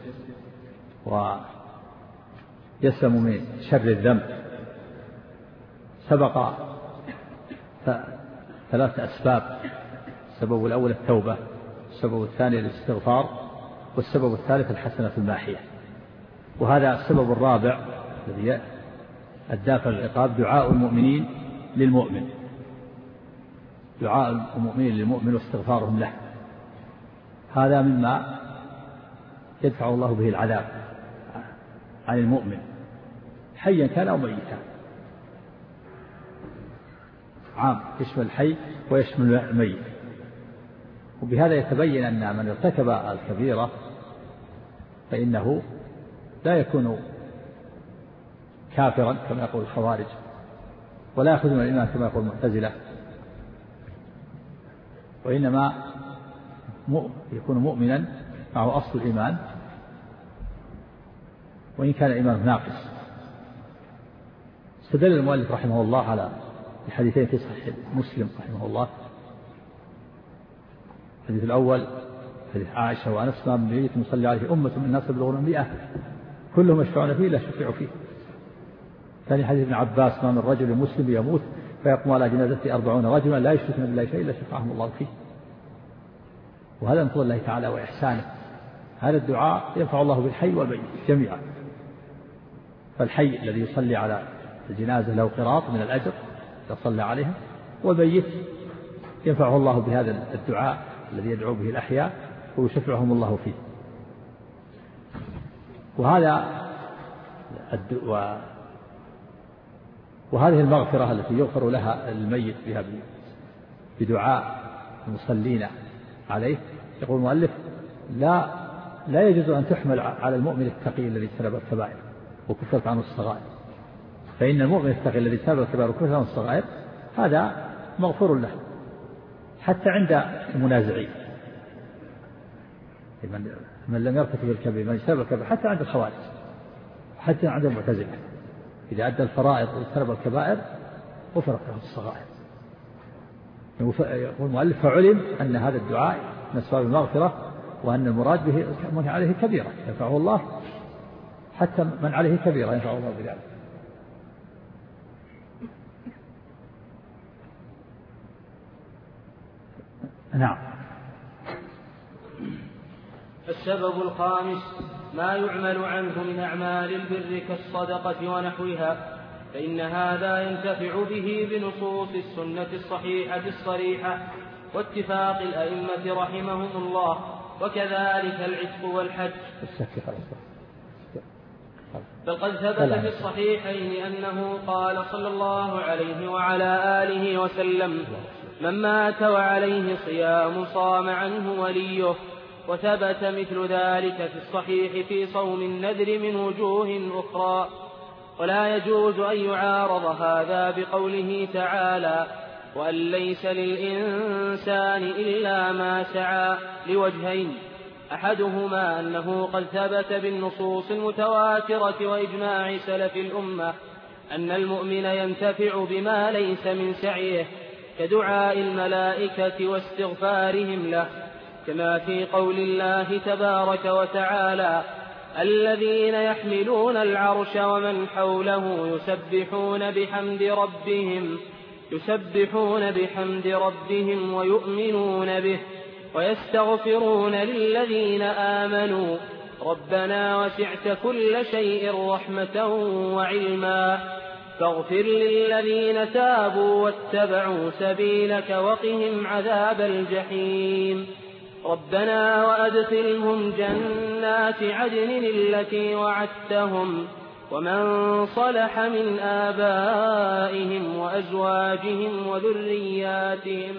ويسلم من شر الذنب. سبق ثلاث أسباب: السبب الأول التوبة، السبب الثاني الاستغفار، والسبب الثالث الحسنة الماحية. وهذا السبب الرابع الذي الدافع للعقاب دعاء المؤمنين للمؤمن، دعاء المؤمنين للمؤمن واستغفارهم له. هذا مما يدفع الله به العذاب عن المؤمن حيا كان أو ميتا، عام يشمل الحي ويشمل الميت. وبهذا يتبين أن من ارتكب الكبيرة فإنه لا يكون كافرا كما يقول الخوارج، ولا يأخذون الإيمان كما يقول المعتزلة، وإنما يكون مؤمنا معه أصل الإيمان وإن كان الإيمان ناقص. استدل المؤلف رحمه الله على الحديثين في صحيح مسلم رحمه الله. الحديث الأول حديث عائشة وأنس: ما من ميت يصلي عليه أمة من الناس يبلغون مئة كلهم يشفعون فيه لا شفعوا فيه. ثاني حديث ابن عباس: ما من رجل مسلم يموت فيقوم على جنازته أربعون رجلا لا يشركون بالله شيئا إلا شفعهم الله فيه. وهذا من فضل الله تعالى وإحسانه. هذا الدعاء ينفع الله بالحي والميت جميعا. فالحي الذي يصلي على الجنازة له قراط من الأجر إذا صلى عليها، والميت ينفعه الله بهذا الدعاء الذي يدعو به الأحياء ويشفعهم الله فيه. وهذا وهذه المغفرة التي يغفر لها الميت بها بدعاء المصلين عليه، يقول المؤلف: لا لا يجوز أن تحمل على المؤمن التقي الذي اجتنب الكبائر وكفرت عنه الصغائر، فإن المؤمن التقي الذي اجتنب الكبائر وكفرت عنه الصغائر هذا مغفور له حتى عند المنازعين، من, من لم يرتكب الكبير من اجتنب الكبائر، حتى عند الخوارج حتى عند المعتزلة، إذا أدى الفرائض واجتنب الكبائر غفرت له الصغائر. يقول المؤلف: فعلم أن هذا الدعاء من أسباب المغفرة، وأن المراد به من عليه كبيرة ينفعه الله، حتى من عليه كبيرة ينفعه الله بذلك. نعم. السبب الخامس: ما يعمل عنه من أعمال البر كالصدقة ونحوها، فإن هذا ينتفع به بنصوص السنة الصحيحة الصريحة واتفاق الأئمة رحمهم الله، وكذلك العتق والحج. بل قد ثبت في الصحيحين أنه قال صلى الله عليه وعلى آله وسلم: من مات وعليه صيام صام عنه وليه. وثبت مثل ذلك في الصحيح في صوم النذر من وجوه أخرى. ولا يجوز أن يعارض هذا بقوله تعالى: وأن ليس للإنسان إلا ما سعى، لوجهين: أحدهما أنه قد ثبت بالنصوص المتواترة وإجماع سلف الأمة أن المؤمن ينتفع بما ليس من سعيه، كدعاء الملائكة واستغفارهم له، كما في قول الله تبارك وتعالى: الذين يحملون العرش ومن حوله يسبحون بحمد ربهم يسبحون بحمد ربهم ويؤمنون به ويستغفرون للذين آمنوا ربنا وسعت كل شيء رحمة وعلما فاغفر للذين تابوا واتبعوا سبيلك وقهم عذاب الجحيم ربنا وأدخلهم جنات عدن التي وعدتهم ومن صلح من آبائهم وأزواجهم وذرياتهم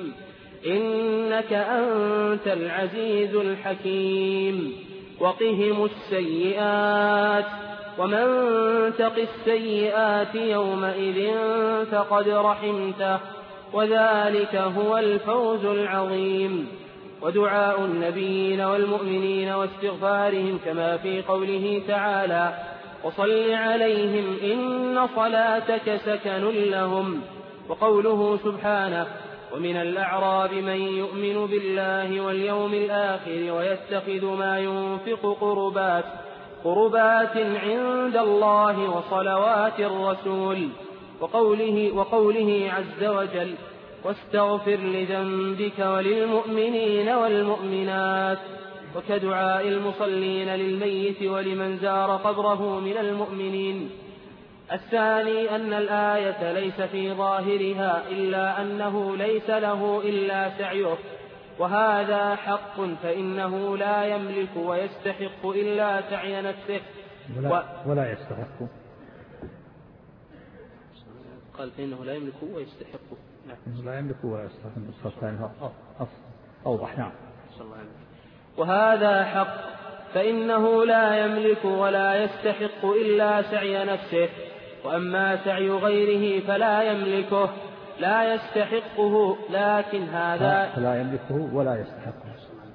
إنك أنت العزيز الحكيم وقهم السيئات ومن تق السيئات يومئذ فقد رحمته وذلك هو الفوز العظيم. ودعاء النبيين والمؤمنين واستغفارهم كما في قوله تعالى: وصل عليهم إن صلاتك سكن لهم. وقوله سبحانه: ومن الأعراب من يؤمن بالله واليوم الآخر ويتخذ ما ينفق قربات قربات عند الله وصلوات الرسول. وقوله, وقوله عز وجل: واستغفر لذنبك وللمؤمنين والمؤمنات. وكدعاء المصلين للميت ولمن زار قبره من المؤمنين. الثاني أن الآية ليس في ظاهرها إلا أنه ليس له إلا سعيه، وهذا حق، فإنه لا يملك ويستحق إلا سعي نفسه ولا, ولا يستحق قال فإنه لا يملك ويستحق نعم. لا يملك ويستحق أوضح. نعم. وهذا حق، فإنه لا يملك ولا يستحق إلا سعي نفسه، وأما سعي غيره فلا يملكه لا يستحقه لكن هذا فلا يملكه ولا يستحقه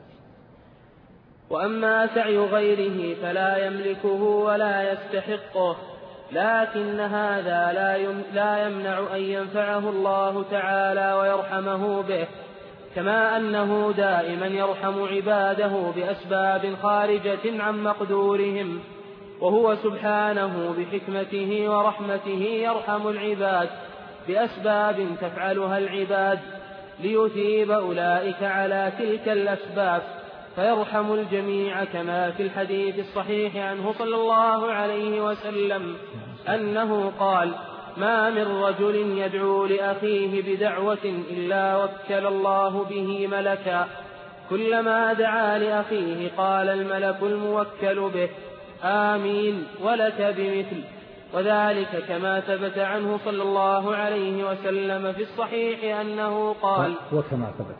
وأما سعي غيره فلا يملكه ولا يستحقه لكن هذا لا يمنع أن ينفعه الله تعالى ويرحمه به، كما أنه دائما يرحم عباده بأسباب خارجة عن مقدورهم، وهو سبحانه بحكمته ورحمته يرحم العباد بأسباب تفعلها العباد ليثيب أولئك على تلك الأسباب، فيرحم الجميع، كما في الحديث الصحيح عنه صلى الله عليه وسلم أنه قال: ما من رجل يدعو لأخيه بدعوة إلا وكل الله به ملكا، كلما دعا لأخيه قال الملك الموكل به: آمين ولك بمثل. وذلك كما ثبت عنه صلى الله عليه وسلم في الصحيح أنه قال وكما ثبت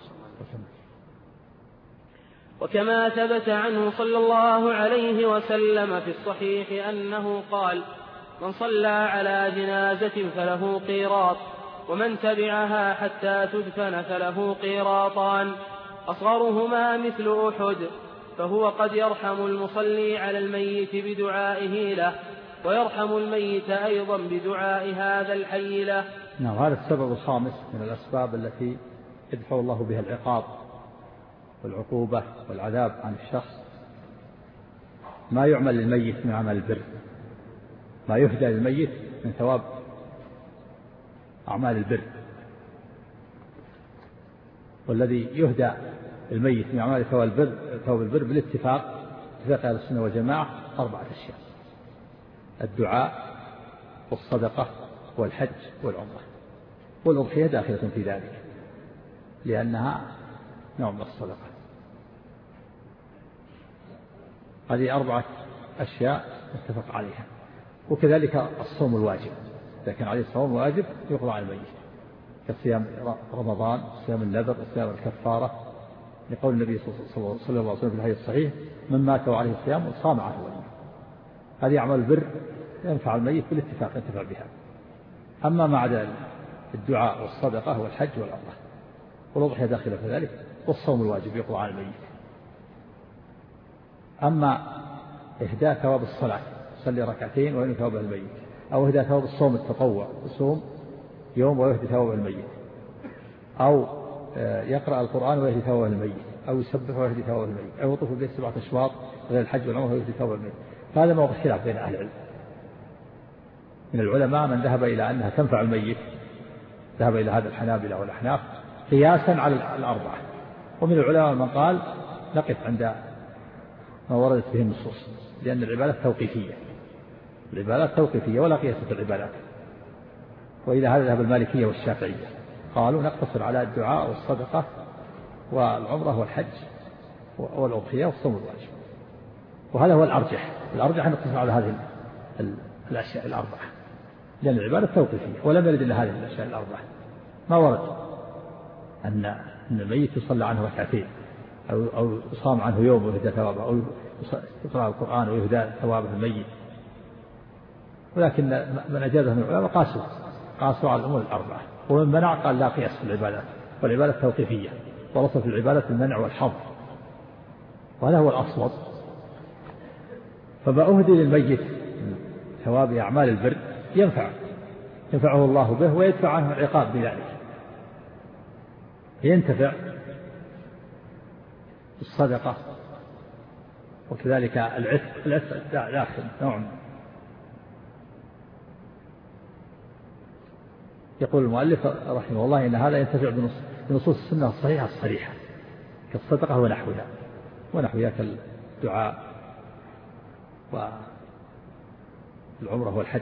وكما ثبت عنه صلى الله عليه وسلم في الصحيح أنه قال: من صلى على جنازة فله قيراط، ومن تبعها حتى تدفن فله قيراطان، أصغرهما مثل أحد، فهو قد يرحم المصلي على الميت بدعائه له، ويرحم الميت أيضا بدعاء هذا الحي له. نعم، هذا السبب الخامس من الأسباب التي يدفع الله بها العقاب والعقوبة والعذاب عن الشخص ما يعمل للميت من عمل البر، ما يهدى للميت من ثواب أعمال البر. والذي يهدى الميت من أعمال ثواب البر, ثواب البر بالاتفاق اتفاق أهل السنة والجماعة أربعة أشياء: الدعاء والصدقة والحج والعمرة، والأضحية داخلة في ذلك لأنها نوع من الصدقة. هذه أربعة أشياء متفق عليها. وكذلك الصوم الواجب، إذا كان عليه الصوم واجب يقضى على الميت، كصيام رمضان، صيام النذر، وصيام الكفارة، لقول النبي صلى الله عليه وسلم في الحديث الصحيح: من مات وعليه الصيام صام عنه وليه. هذه أعمال البر ينفع الميت بالاتفاق ينتفع بها. أما ما عدا الدعاء والصدقة والحج والعمرة والأضحية داخلة في ذلك، والصوم الواجب يقضى على الميت. أما إهداء ثواب الصلاة، صلي ركعتين ويهدي ثواب الميت، أو إهداء ثواب الصوم التطوع، يصوم يوم ويهدي ثواب الميت، أو يقرأ القرآن ويهدي ثواب الميت، أو يسبح ويهدي ثواب الميت، أو يطوف بالبيت سبعة أشواط غير الحج والعمرة ويهدي ثواب الميت. فهذا موضع خلاف بين أهل العلم. من العلماء من ذهب إلى أنها تنفع الميت، ذهب إلى هذا الحنابلة والأحناف قياسا على الأربعة. ومن العلماء من قال نقف عند ما وردت به النصوص، لأن العبادات توقيفية، العبادات توقيفية ولا قياس في العبادات. وإلى هذا ذهب المالكية والشافعية، قالوا نقتصر على الدعاء والصدقة والعمرة والحج والأضحية والصوم الواجب. وهذا هو الأرجح، الأرجح أن نقتصر على هذه الأشياء الأربعة، لأن العبادة توقيفية ولم يرد إلا هذه الأشياء الأربعة. ما ورد أن أن الميت يصلى عنه ركعتين، أو أو يصام عنه يوم ويهدى ثوابه، أو يقرأ القرآن ويهدى ثوابه الميت. ولكن من أجازه من العلماء قاسوا قاسوا على الأمور الأربعة. ومن منع قال لا قياس في العبادات، والعبادة توقيفية، ورصف في العبادة المنع والحظ، وهذا هو الأصوب. فما أهدي للميت ثواب أعمال البر ينفع ينفعه الله به ويدفع عنه العقاب بذلك. ينتفع الصدقة، وكذلك العتق العتق داخل نوع. يقول المؤلف رحمه الله إن هذا ينتفع بنصوص السنة الصحيحة الصريحة كالصدقة ونحوها ونحوها كالدعاء والعمرة والحج.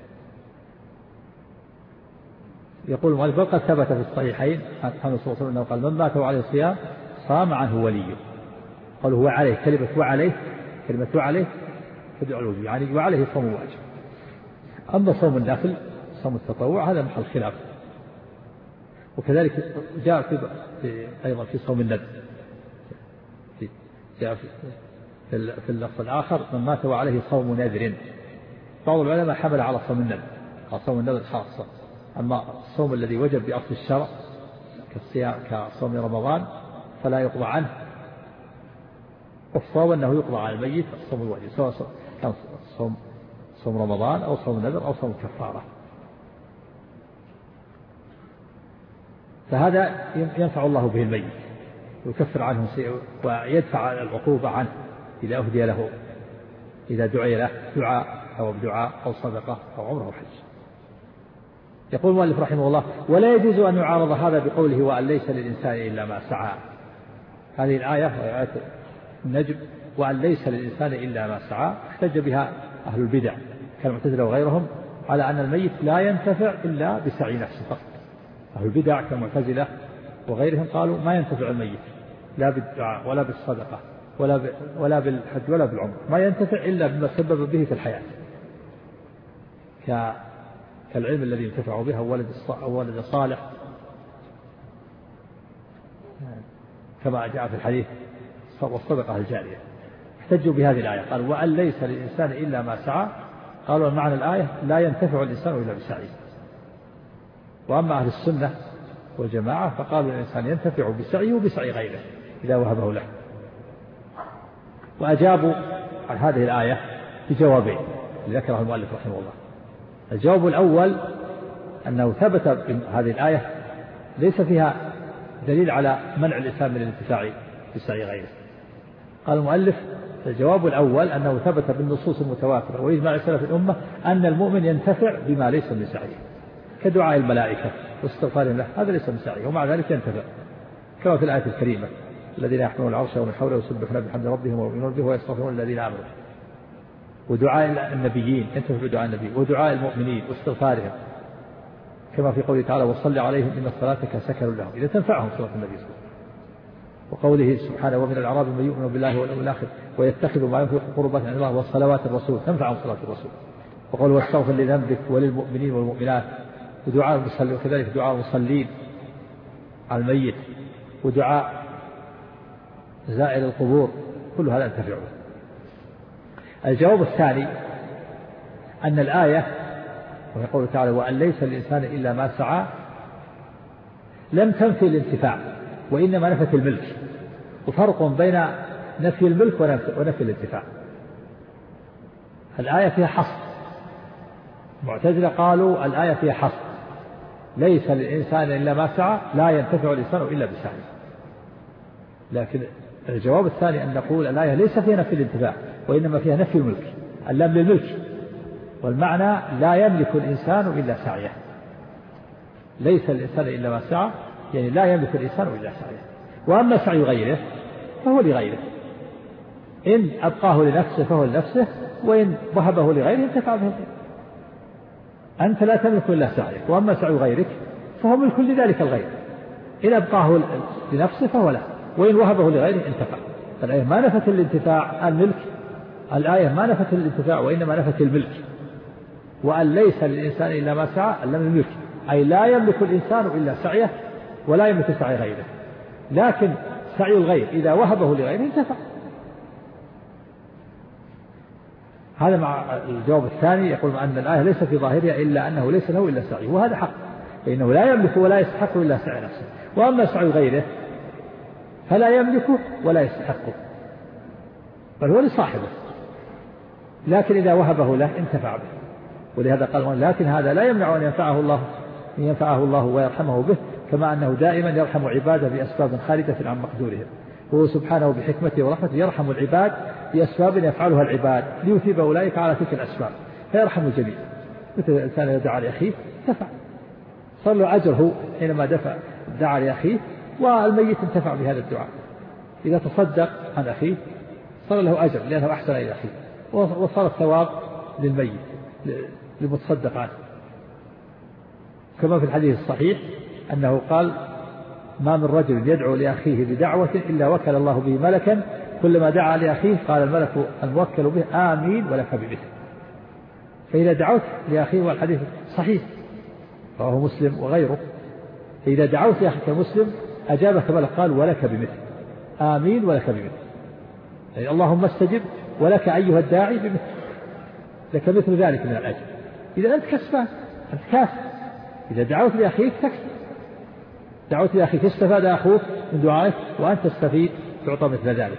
يقول المؤلف وقد ثبت في الصحيحين عن الرسول صلى الله عليه وسلم قال: من مات وعليه الصيام صام عنه وليه. قال هو عليه، كلمة وعليه كلمة وعليه تدعو الوجوب، يعني وعليه صوم واجب. أما صوم النافل صوم التطوع هذا محل خلاف. وكذلك جاء في, في أيضا في صوم النذر، جاء في, في اللفظ الآخر: من مات وعليه صوم نذر، بعض العلماء حمل على صوم النذر، قال صوم النذر خاصة، أما الصوم الذي وجب بأصل الشرع كالصيام كصوم رمضان فلا يقضى عنه، والصوم أنه يقضى عن الميت الصوم الواجب، سواء كان صوم صوم رمضان أو صوم النذر أو صوم كفارة. فهذا ينفع الله به الميت ويكفر عنه ويدفع العقوبة عنه إذا أهدي له، إذا دعي له دعاء أو بدعاء أو صدقة أو عمره وحج. يقول المؤلف رحمه الله: ولا يجوز أن يعارض هذا بقوله وأن ليس للإنسان إلا ما سعى. هذه الآية آية النجم، وأن ليس للإنسان إلا ما سعى، احتج بها أهل البدع كالمعتزلة وغيرهم على أن الميت لا ينتفع إلا بسعي نفسه فقط. أهل البدع كالمعتزلة وغيرهم قالوا ما ينتفع الميت لا بالدعاء ولا بالصدقة ولا ولا بالحج ولا بالعمر، ما ينتفع إلا بما سبب به في الحياة، كالعلم الذي ينتفع به أو ولد صالح كما جاء في الحديث والصدقة الجارية. احتجوا بهذه الآية، قال وأن ليس للإنسان إلا ما سعى، قالوا معنى الآية لا ينتفع الإنسان إلا بسعيه. وأما أهل السنة والجماعة فقالوا الإنسان ينتفع بسعيه وبسعي غيره إذا وهبه له. وأجابوا عن هذه الآية بجوابين ذكره المؤلف رحمه الله. الجواب الأول أنه ثبت هذه الآية ليس فيها دليل على منع الإنسان من الانتفاع بسعي غيره. قال المؤلف: الجواب الأول أنه ثبت بالنصوص المتواترة وإجماع سلف الأمة أن المؤمن ينتفع بما ليس من سعيه، كدعاء الملائكة واستغفارهم له، هذا ليس من سعيه ومع ذلك ينتفع، كما في الآية الكريمة: الذين يحملون العرش ومن حوله يسبحون بحمد ربهم ويؤمنون به ويستغفرون الذين آمنوا. ودعاء النبيين ينتفع بدعاء النبي، ودعاء المؤمنين واستغفارهم، كما في قوله تعالى: وصل عليهم إن صلاتك سكن لهم، إذا تنفعهم صلاة النبي صلى الله عليه وسلم. وقوله سبحانه: ومن الأعراب من يؤمن بالله واليوم الآخر ويتخذ ما ينفق قربات عند الله وصلوات الرسول، تنفعهم صلاة الرسول. وقوله: واستغفر لذنبك وللمؤمنين والمؤمنات. ودعاء المصلين، وكذلك دعاء المصلين على الميت، ودعاء زائر القبور، كل هذا ينتفع. الجواب الثاني أن الآية وهي قوله تعالى: وأن ليس للإنسان إلا ما سعى، لم تنفي الانتفاع وإنما نفت الملك، وفرق بين نفي الملك ونفي الانتفاع. الآية فيها حصر، المعتزلة قالوا الآية فيها حصر، ليس للإنسان إلا ما سعى، لا ينتفع الإنسان إلا بسعيه. لكن الجواب الثاني أن نقول الآية ليس فيها نفي الانتفاع وإنما فيها نفي الملك، اللام للملك، والمعنى لا يملك الإنسان إلا سعيه. ليس الإنسان إلا ما سعى يعني لا يملك الإنسان إلا سعيه. وأما سعي غيره فهو لغيره، إن أبقاه لنفسه فهو لنفسه، وإن وهبه لغيره انتفع به. أنت لا تملك إلا سعيك، وأما سعي غيرك فهو ملك لذلك الغير، إن أبقاه لنفسه فهو له، وإن وهبه لغيره انتفع. فالآية ما نفت الانتفاع الملك، الآية ما نفت الانتفاع وإنما نفت الملك. وأن ليس للإنسان إلا ما سعى اللام الملك، أي لا يملك الإنسان إلا سعيه ولا يملك سعي غيره، لكن سعي الغير إذا وهبه لغيره انتفع. هذا مع الجواب الثاني، يقول أن الآية ليس في ظاهرها إلا أنه ليس له إلا سعيه، وهذا حق، فإنه لا يملك ولا يستحق إلا سعي نفسه. وأما سعي غيره فلا يملكه ولا يستحقه، بل هو لصاحبه، لكن إذا وهبه له انتفع به. ولهذا قال: لكن هذا لا يمنع أن ينفعه الله أن ينفعه الله ويرحمه به، كما أنه دائما يرحم عباده بأسباب خارجة عن مقدورهم، وهو سبحانه بحكمته ورحمته يرحم العباد بأسباب يفعلها العباد ليثيب أولئك على تلك الأسباب، فيرحم الجميع. مثل الإنسان يدعى لأخيه دفع، صار له أجره حينما دفع دعا لأخيه، والميت انتفع بهذا الدعاء. إذا تصدق عن أخيه صار له أجر لأنه أحسن إلى أخيه، وصار الثواب للميت للمتصدق عنه. كما في الحديث الصحيح أنه قال: ما من رجل يدعو لأخيه بدعوة إلا وكل الله به ملكا، كلما دعا لأخيه قال الملك الموكل به: آمين ولك بمثل. فإذا دعوت لأخيه، والحديث صحيح رواه مسلم وغيره، فإذا دعوت لأخيك مسلم أجابك ملك قال: ولك بمثل، آمين ولك بمثل، يعني اللهم استجب ولك أيها الداعي بمثل. لك مثل ذلك من الأجر. إذا أنت كسبان، أنت كاسب. إذا دعوت لأخيك تكسب، دعوت لأخيك استفاد أخوك من دعائك وأنت تستفيد تعطى مثل ذلك.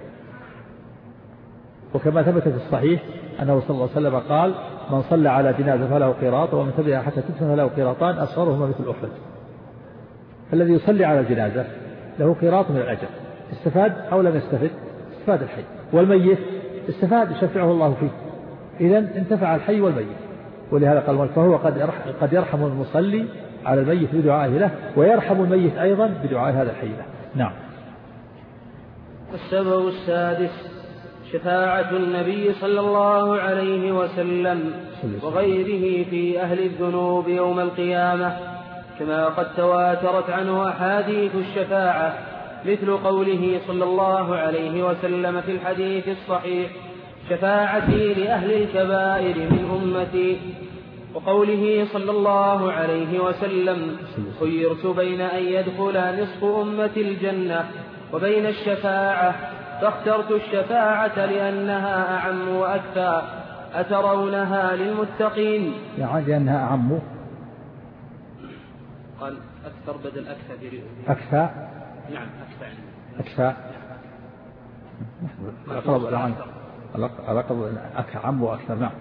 وكما ثبت في الصحيح أنه صلى الله عليه وسلم قال: من صلى على جنازة فله قيراط، ومن تبعها حتى تدفن فله قيراطان أصغرهما مثل أحد. الذي يصلي على الجنازة له قيراط من الأجر، استفاد أو لم يستفد استفاد الحي، والميت استفاد يشفعه الله فيه. إذن انتفع الحي والميت. ولهذا قال: فهو قد يرحم المصلي على الميت بدعائه له، ويرحم الميت أيضا بدعاء هذا الحي له. نعم. السبب السادس شفاعة النبي صلى الله عليه وسلم وغيره في أهل الذنوب يوم القيامة، كما قد تواترت عنه أحاديث الشفاعة، مثل قوله صلى الله عليه وسلم في الحديث الصحيح: شفاعتي لأهل الكبائر من أمتي، وقوله صلى الله عليه وسلم: خيرت بين أن يدخل نصف أمتي الجنة وبين الشفاعة فاخترت الشفاعة لأنها أعم وأكثر، أترونها للمتقين؟ يعني لأنها أعم، قال أكثر بدل أكثر. أكثر نعم أكثر أكثر الأقرب الآن الأقرب أعم وأكثر. نعم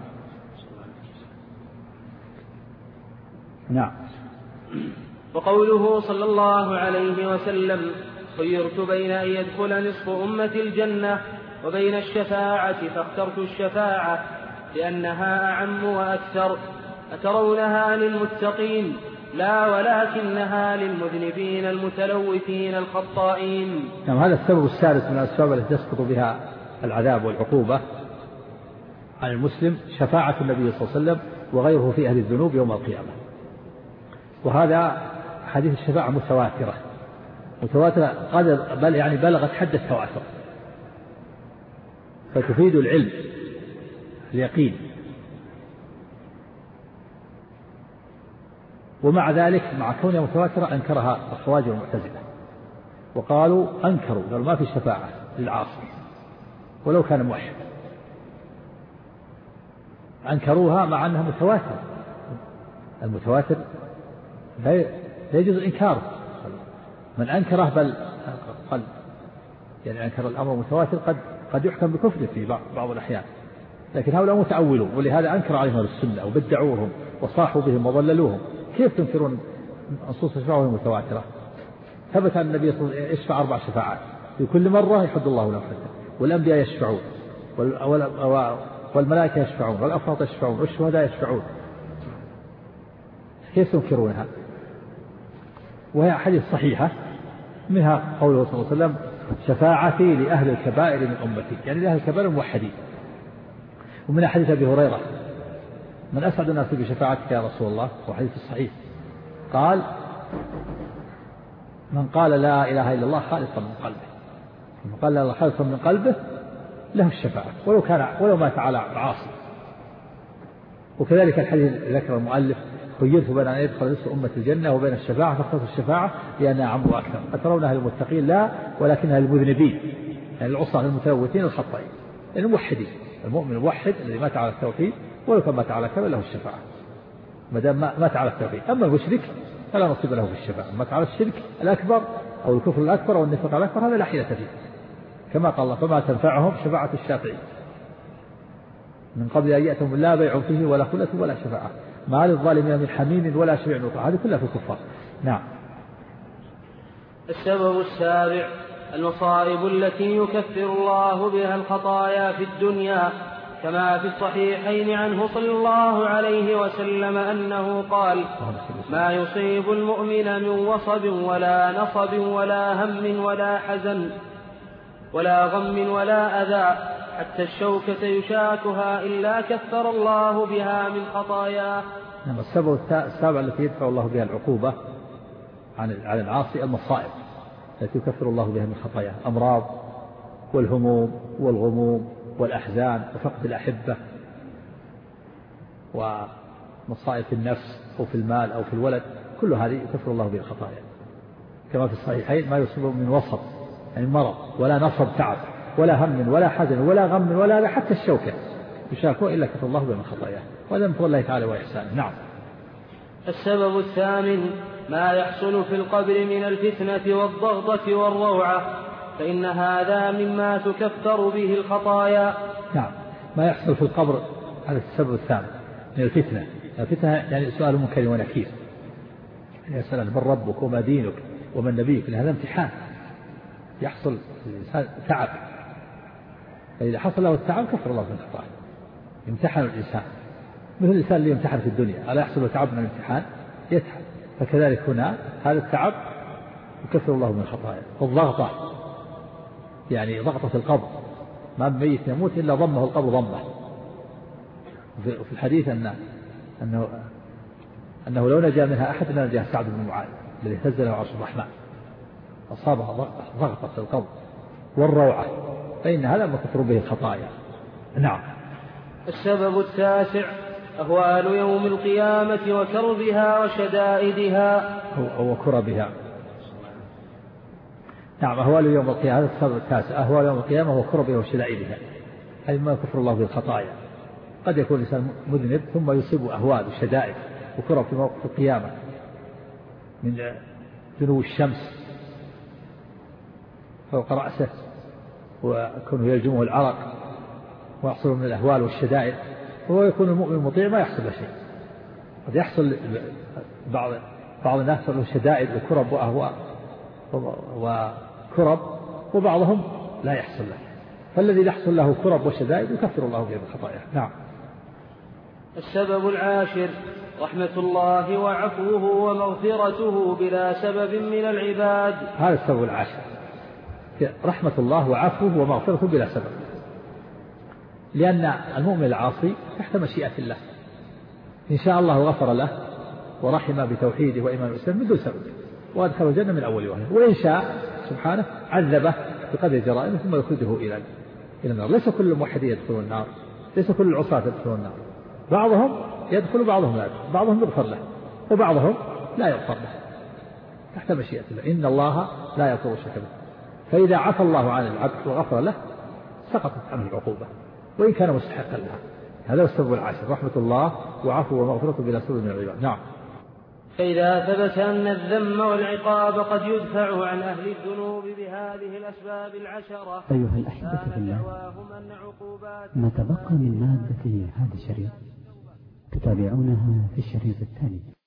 نعم. وقوله صلى الله عليه وسلم: خيرت بين أن يدخل نصف أمتي الجنة وبين الشفاعة فاخترت الشفاعة لأنها أعم وأكثر، أترونها للمتقين؟ لا ولكنها للمذنبين المتلوثين الخطائين. نعم. هذا السبب الثالث من الأسباب التي تسقط بها العذاب والعقوبة عن المسلم، شفاعة النبي صلى الله عليه وسلم وغيره في أهل الذنوب يوم القيامة. وهذا حديث الشفاعة متواترة متواترة بل يعني بلغت حد التواتر، فتفيد العلم اليقين. ومع ذلك مع كونها متواترة أنكرها الخوارج والمعتزلة، وقالوا أنكروا قالوا ما في شفاعة للعاصي ولو كان موحد، أنكروها مع أنها متواترة. المتواتر لا يجوز إنكاره، من أنكره بل قد يعني أنكر الأمر متواتر قد قد يحكم بكفره في بعض الأحيان، لكن هؤلاء متأولون، ولهذا أنكر عليهم السنة وبدعوهم وصاحوا بهم وضللوهم. كيف تنكرون نصوص الشفاعة وهي متواترة؟ ثبت أن النبي صلى الله عليه وسلم يشفع أربع شفاعات في كل مرة يحد الله له حدا، والأنبياء يشفعون والملائكة يشفعون والأفراط يشفعون والشهداء يشفعون. كيف تنكرونها؟ وهي حديث صحيحة، منها قوله صلى الله عليه وسلم: شفاعتي لأهل الكبائر من أمتي، يعني لأهل الكبائر الموحدين. ومن حديث أبي هريرة: من أسعد الناس بشفاعتك يا رسول الله؟ وحديث الصحيح قال: من قال لا إله إلا الله خالصا من قلبه، من قال لا إله خالصا من قلبه له الشفاعة ولو كان ولو مات على عاصي. وكذلك الحديث ذكر المؤلف: خيرت بين أن يدخل نصف أمة الجنة وبين الشفاعة فاخترت الشفاعة لأنها أعم وأكثر، أترونها للمتقين؟ لا ولكنها للمذنبين، يعني العصاة المتلوثين الخطائين الموحدين. المؤمن الموحد الذي مات على التوحيد ولو كان مات على كذا له الشفاعة ما دام مات على التوحيد. أما المشرك فلا نصيب له في الشفاعة، مات على الشرك الأكبر أو الكفر الأكبر أو النفاق الأكبر هذا لا حيلة فيه، كما قال الله: فما تنفعهم شفاعة الشافعين من قبل أن يأتهم لا بيع فيه ولا خلة ولا شفاعة ما للظالمين من حميم ولا شفيع يطاع. هذه كلها في الكفار. نعم. السبب السابع المصائب التي يكفر الله بها الخطايا في الدنيا، كما في الصحيحين عنه صلى الله عليه وسلم أنه قال: ما يصيب المؤمن من وصب ولا نصب ولا هم ولا حزن ولا غم ولا أذى حتى الشوكة يشاكها إلا كفر الله بها من خطاياه. نعم. السبب السابع التي يدفع الله بها العقوبة عن العاصي المصائب التي يكفر الله بها من خطاياه، أمراض والهموم والغموم والأحزان وفقد الأحبة ومصائب في النفس أو في المال أو في الولد، كل هذه يكفر الله بها الخطايا، كما في الصحيحين: ما يصيب من وصب يعني مرض ولا نصب تعب ولا هم ولا حزن ولا غم ولا حتى الشوكة يشاكوا إلا كفر الله بهم خطاياه، وهذا من فضل الله تعالى وإحسانه. نعم. السبب الثامن ما يحصل في القبر من الفتنة والضغطة والروعة، فإن هذا مما تكفر به الخطايا. نعم، ما يحصل في القبر هذا السبب الثامن من الفتنة. الفتنة يعني سؤال منكر ونكير، يسأل من ربك وما دينك ومن نبيك، هذا امتحان يحصل الإنسان تعب، فإذا حصل له التعب كفر الله من خطاياه. يمتحن الإنسان مثل الإنسان اللي يمتحن في الدنيا، ألا يحصل له تعب من الامتحان يتعب، فكذلك هنا هذا التعب يكفر الله من خطاياه. والضغطة يعني ضغطة القبر، ما ميت يموت إلا ضمه القبر ضمه. وفي الحديث أن أنه أنه لو نجا منها أحد لنجا سعد بن معاذ الذي اهتز له عرش الرحمن، أصابها ضغطة القبر والروعة، فإن هذا ما كفر به الخطايا. نعم. السبب التاسع أهوال يوم القيامة وكربها وشدائدها وكربها. نعم، أهوال يوم القيامة هذا السبب التاسع، أهوال يوم القيامة وكربها وشدائدها، أي ما كفر الله به الخطايا. قد يكون الإنسان مذنب ثم يصيب أهوال وشدائد وكرب في موقف القيامة من دنو الشمس فوق رأسه وكونه يلجمه العرق ويحصل من الأهوال والشدائد، وهو يكون المؤمن المطيع ما يحصل له شيء. قد يحصل بعض بعض الناس له شدائد وكرب وأهواء وكرب، وبعضهم لا يحصل له، فالذي يحصل له كرب وشدائد يكفر الله به الخطايا. نعم. السبب العاشر رحمة الله وعفوه ومغفرته بلا سبب من العباد. هذا السبب العاشر، رحمة الله وعفوه ومغفرته بلا سبب، لأن المؤمن العاصي تحت مشيئة الله، إن شاء الله غفر له ورحم بتوحيده وإيمان الإسلام من دون سبب وأدخله الجنة من أول وهله، وإن شاء سبحانه عذبه بقدر جرائمه ثم يخرجه إلى إلى النار. ليس كل الموحد يدخل النار، ليس كل العصاة يدخلون النار، بعضهم يدخل وبعضهم لا يدخل، بعضهم يغفر له وبعضهم لا يغفر له تحت مشيئة الله، إن الله لا يغفر الشرك به. فإذا عفى الله عن العبد وغفر له سقطت عنه العقوبة وإن كان مستحقا لها. هذا هو السبب العاشر، رحمة الله وعفو ومغفرة بلا سبب من العباد. نعم. فإذا ثبت أن الذم والعقاب قد يدفع عن أهل الذنوب بهذه الأسباب العشرة، أيها الأحبة في الله، ما تبقى من مادة هذا الشريط تتابعونها في الشريط التالي.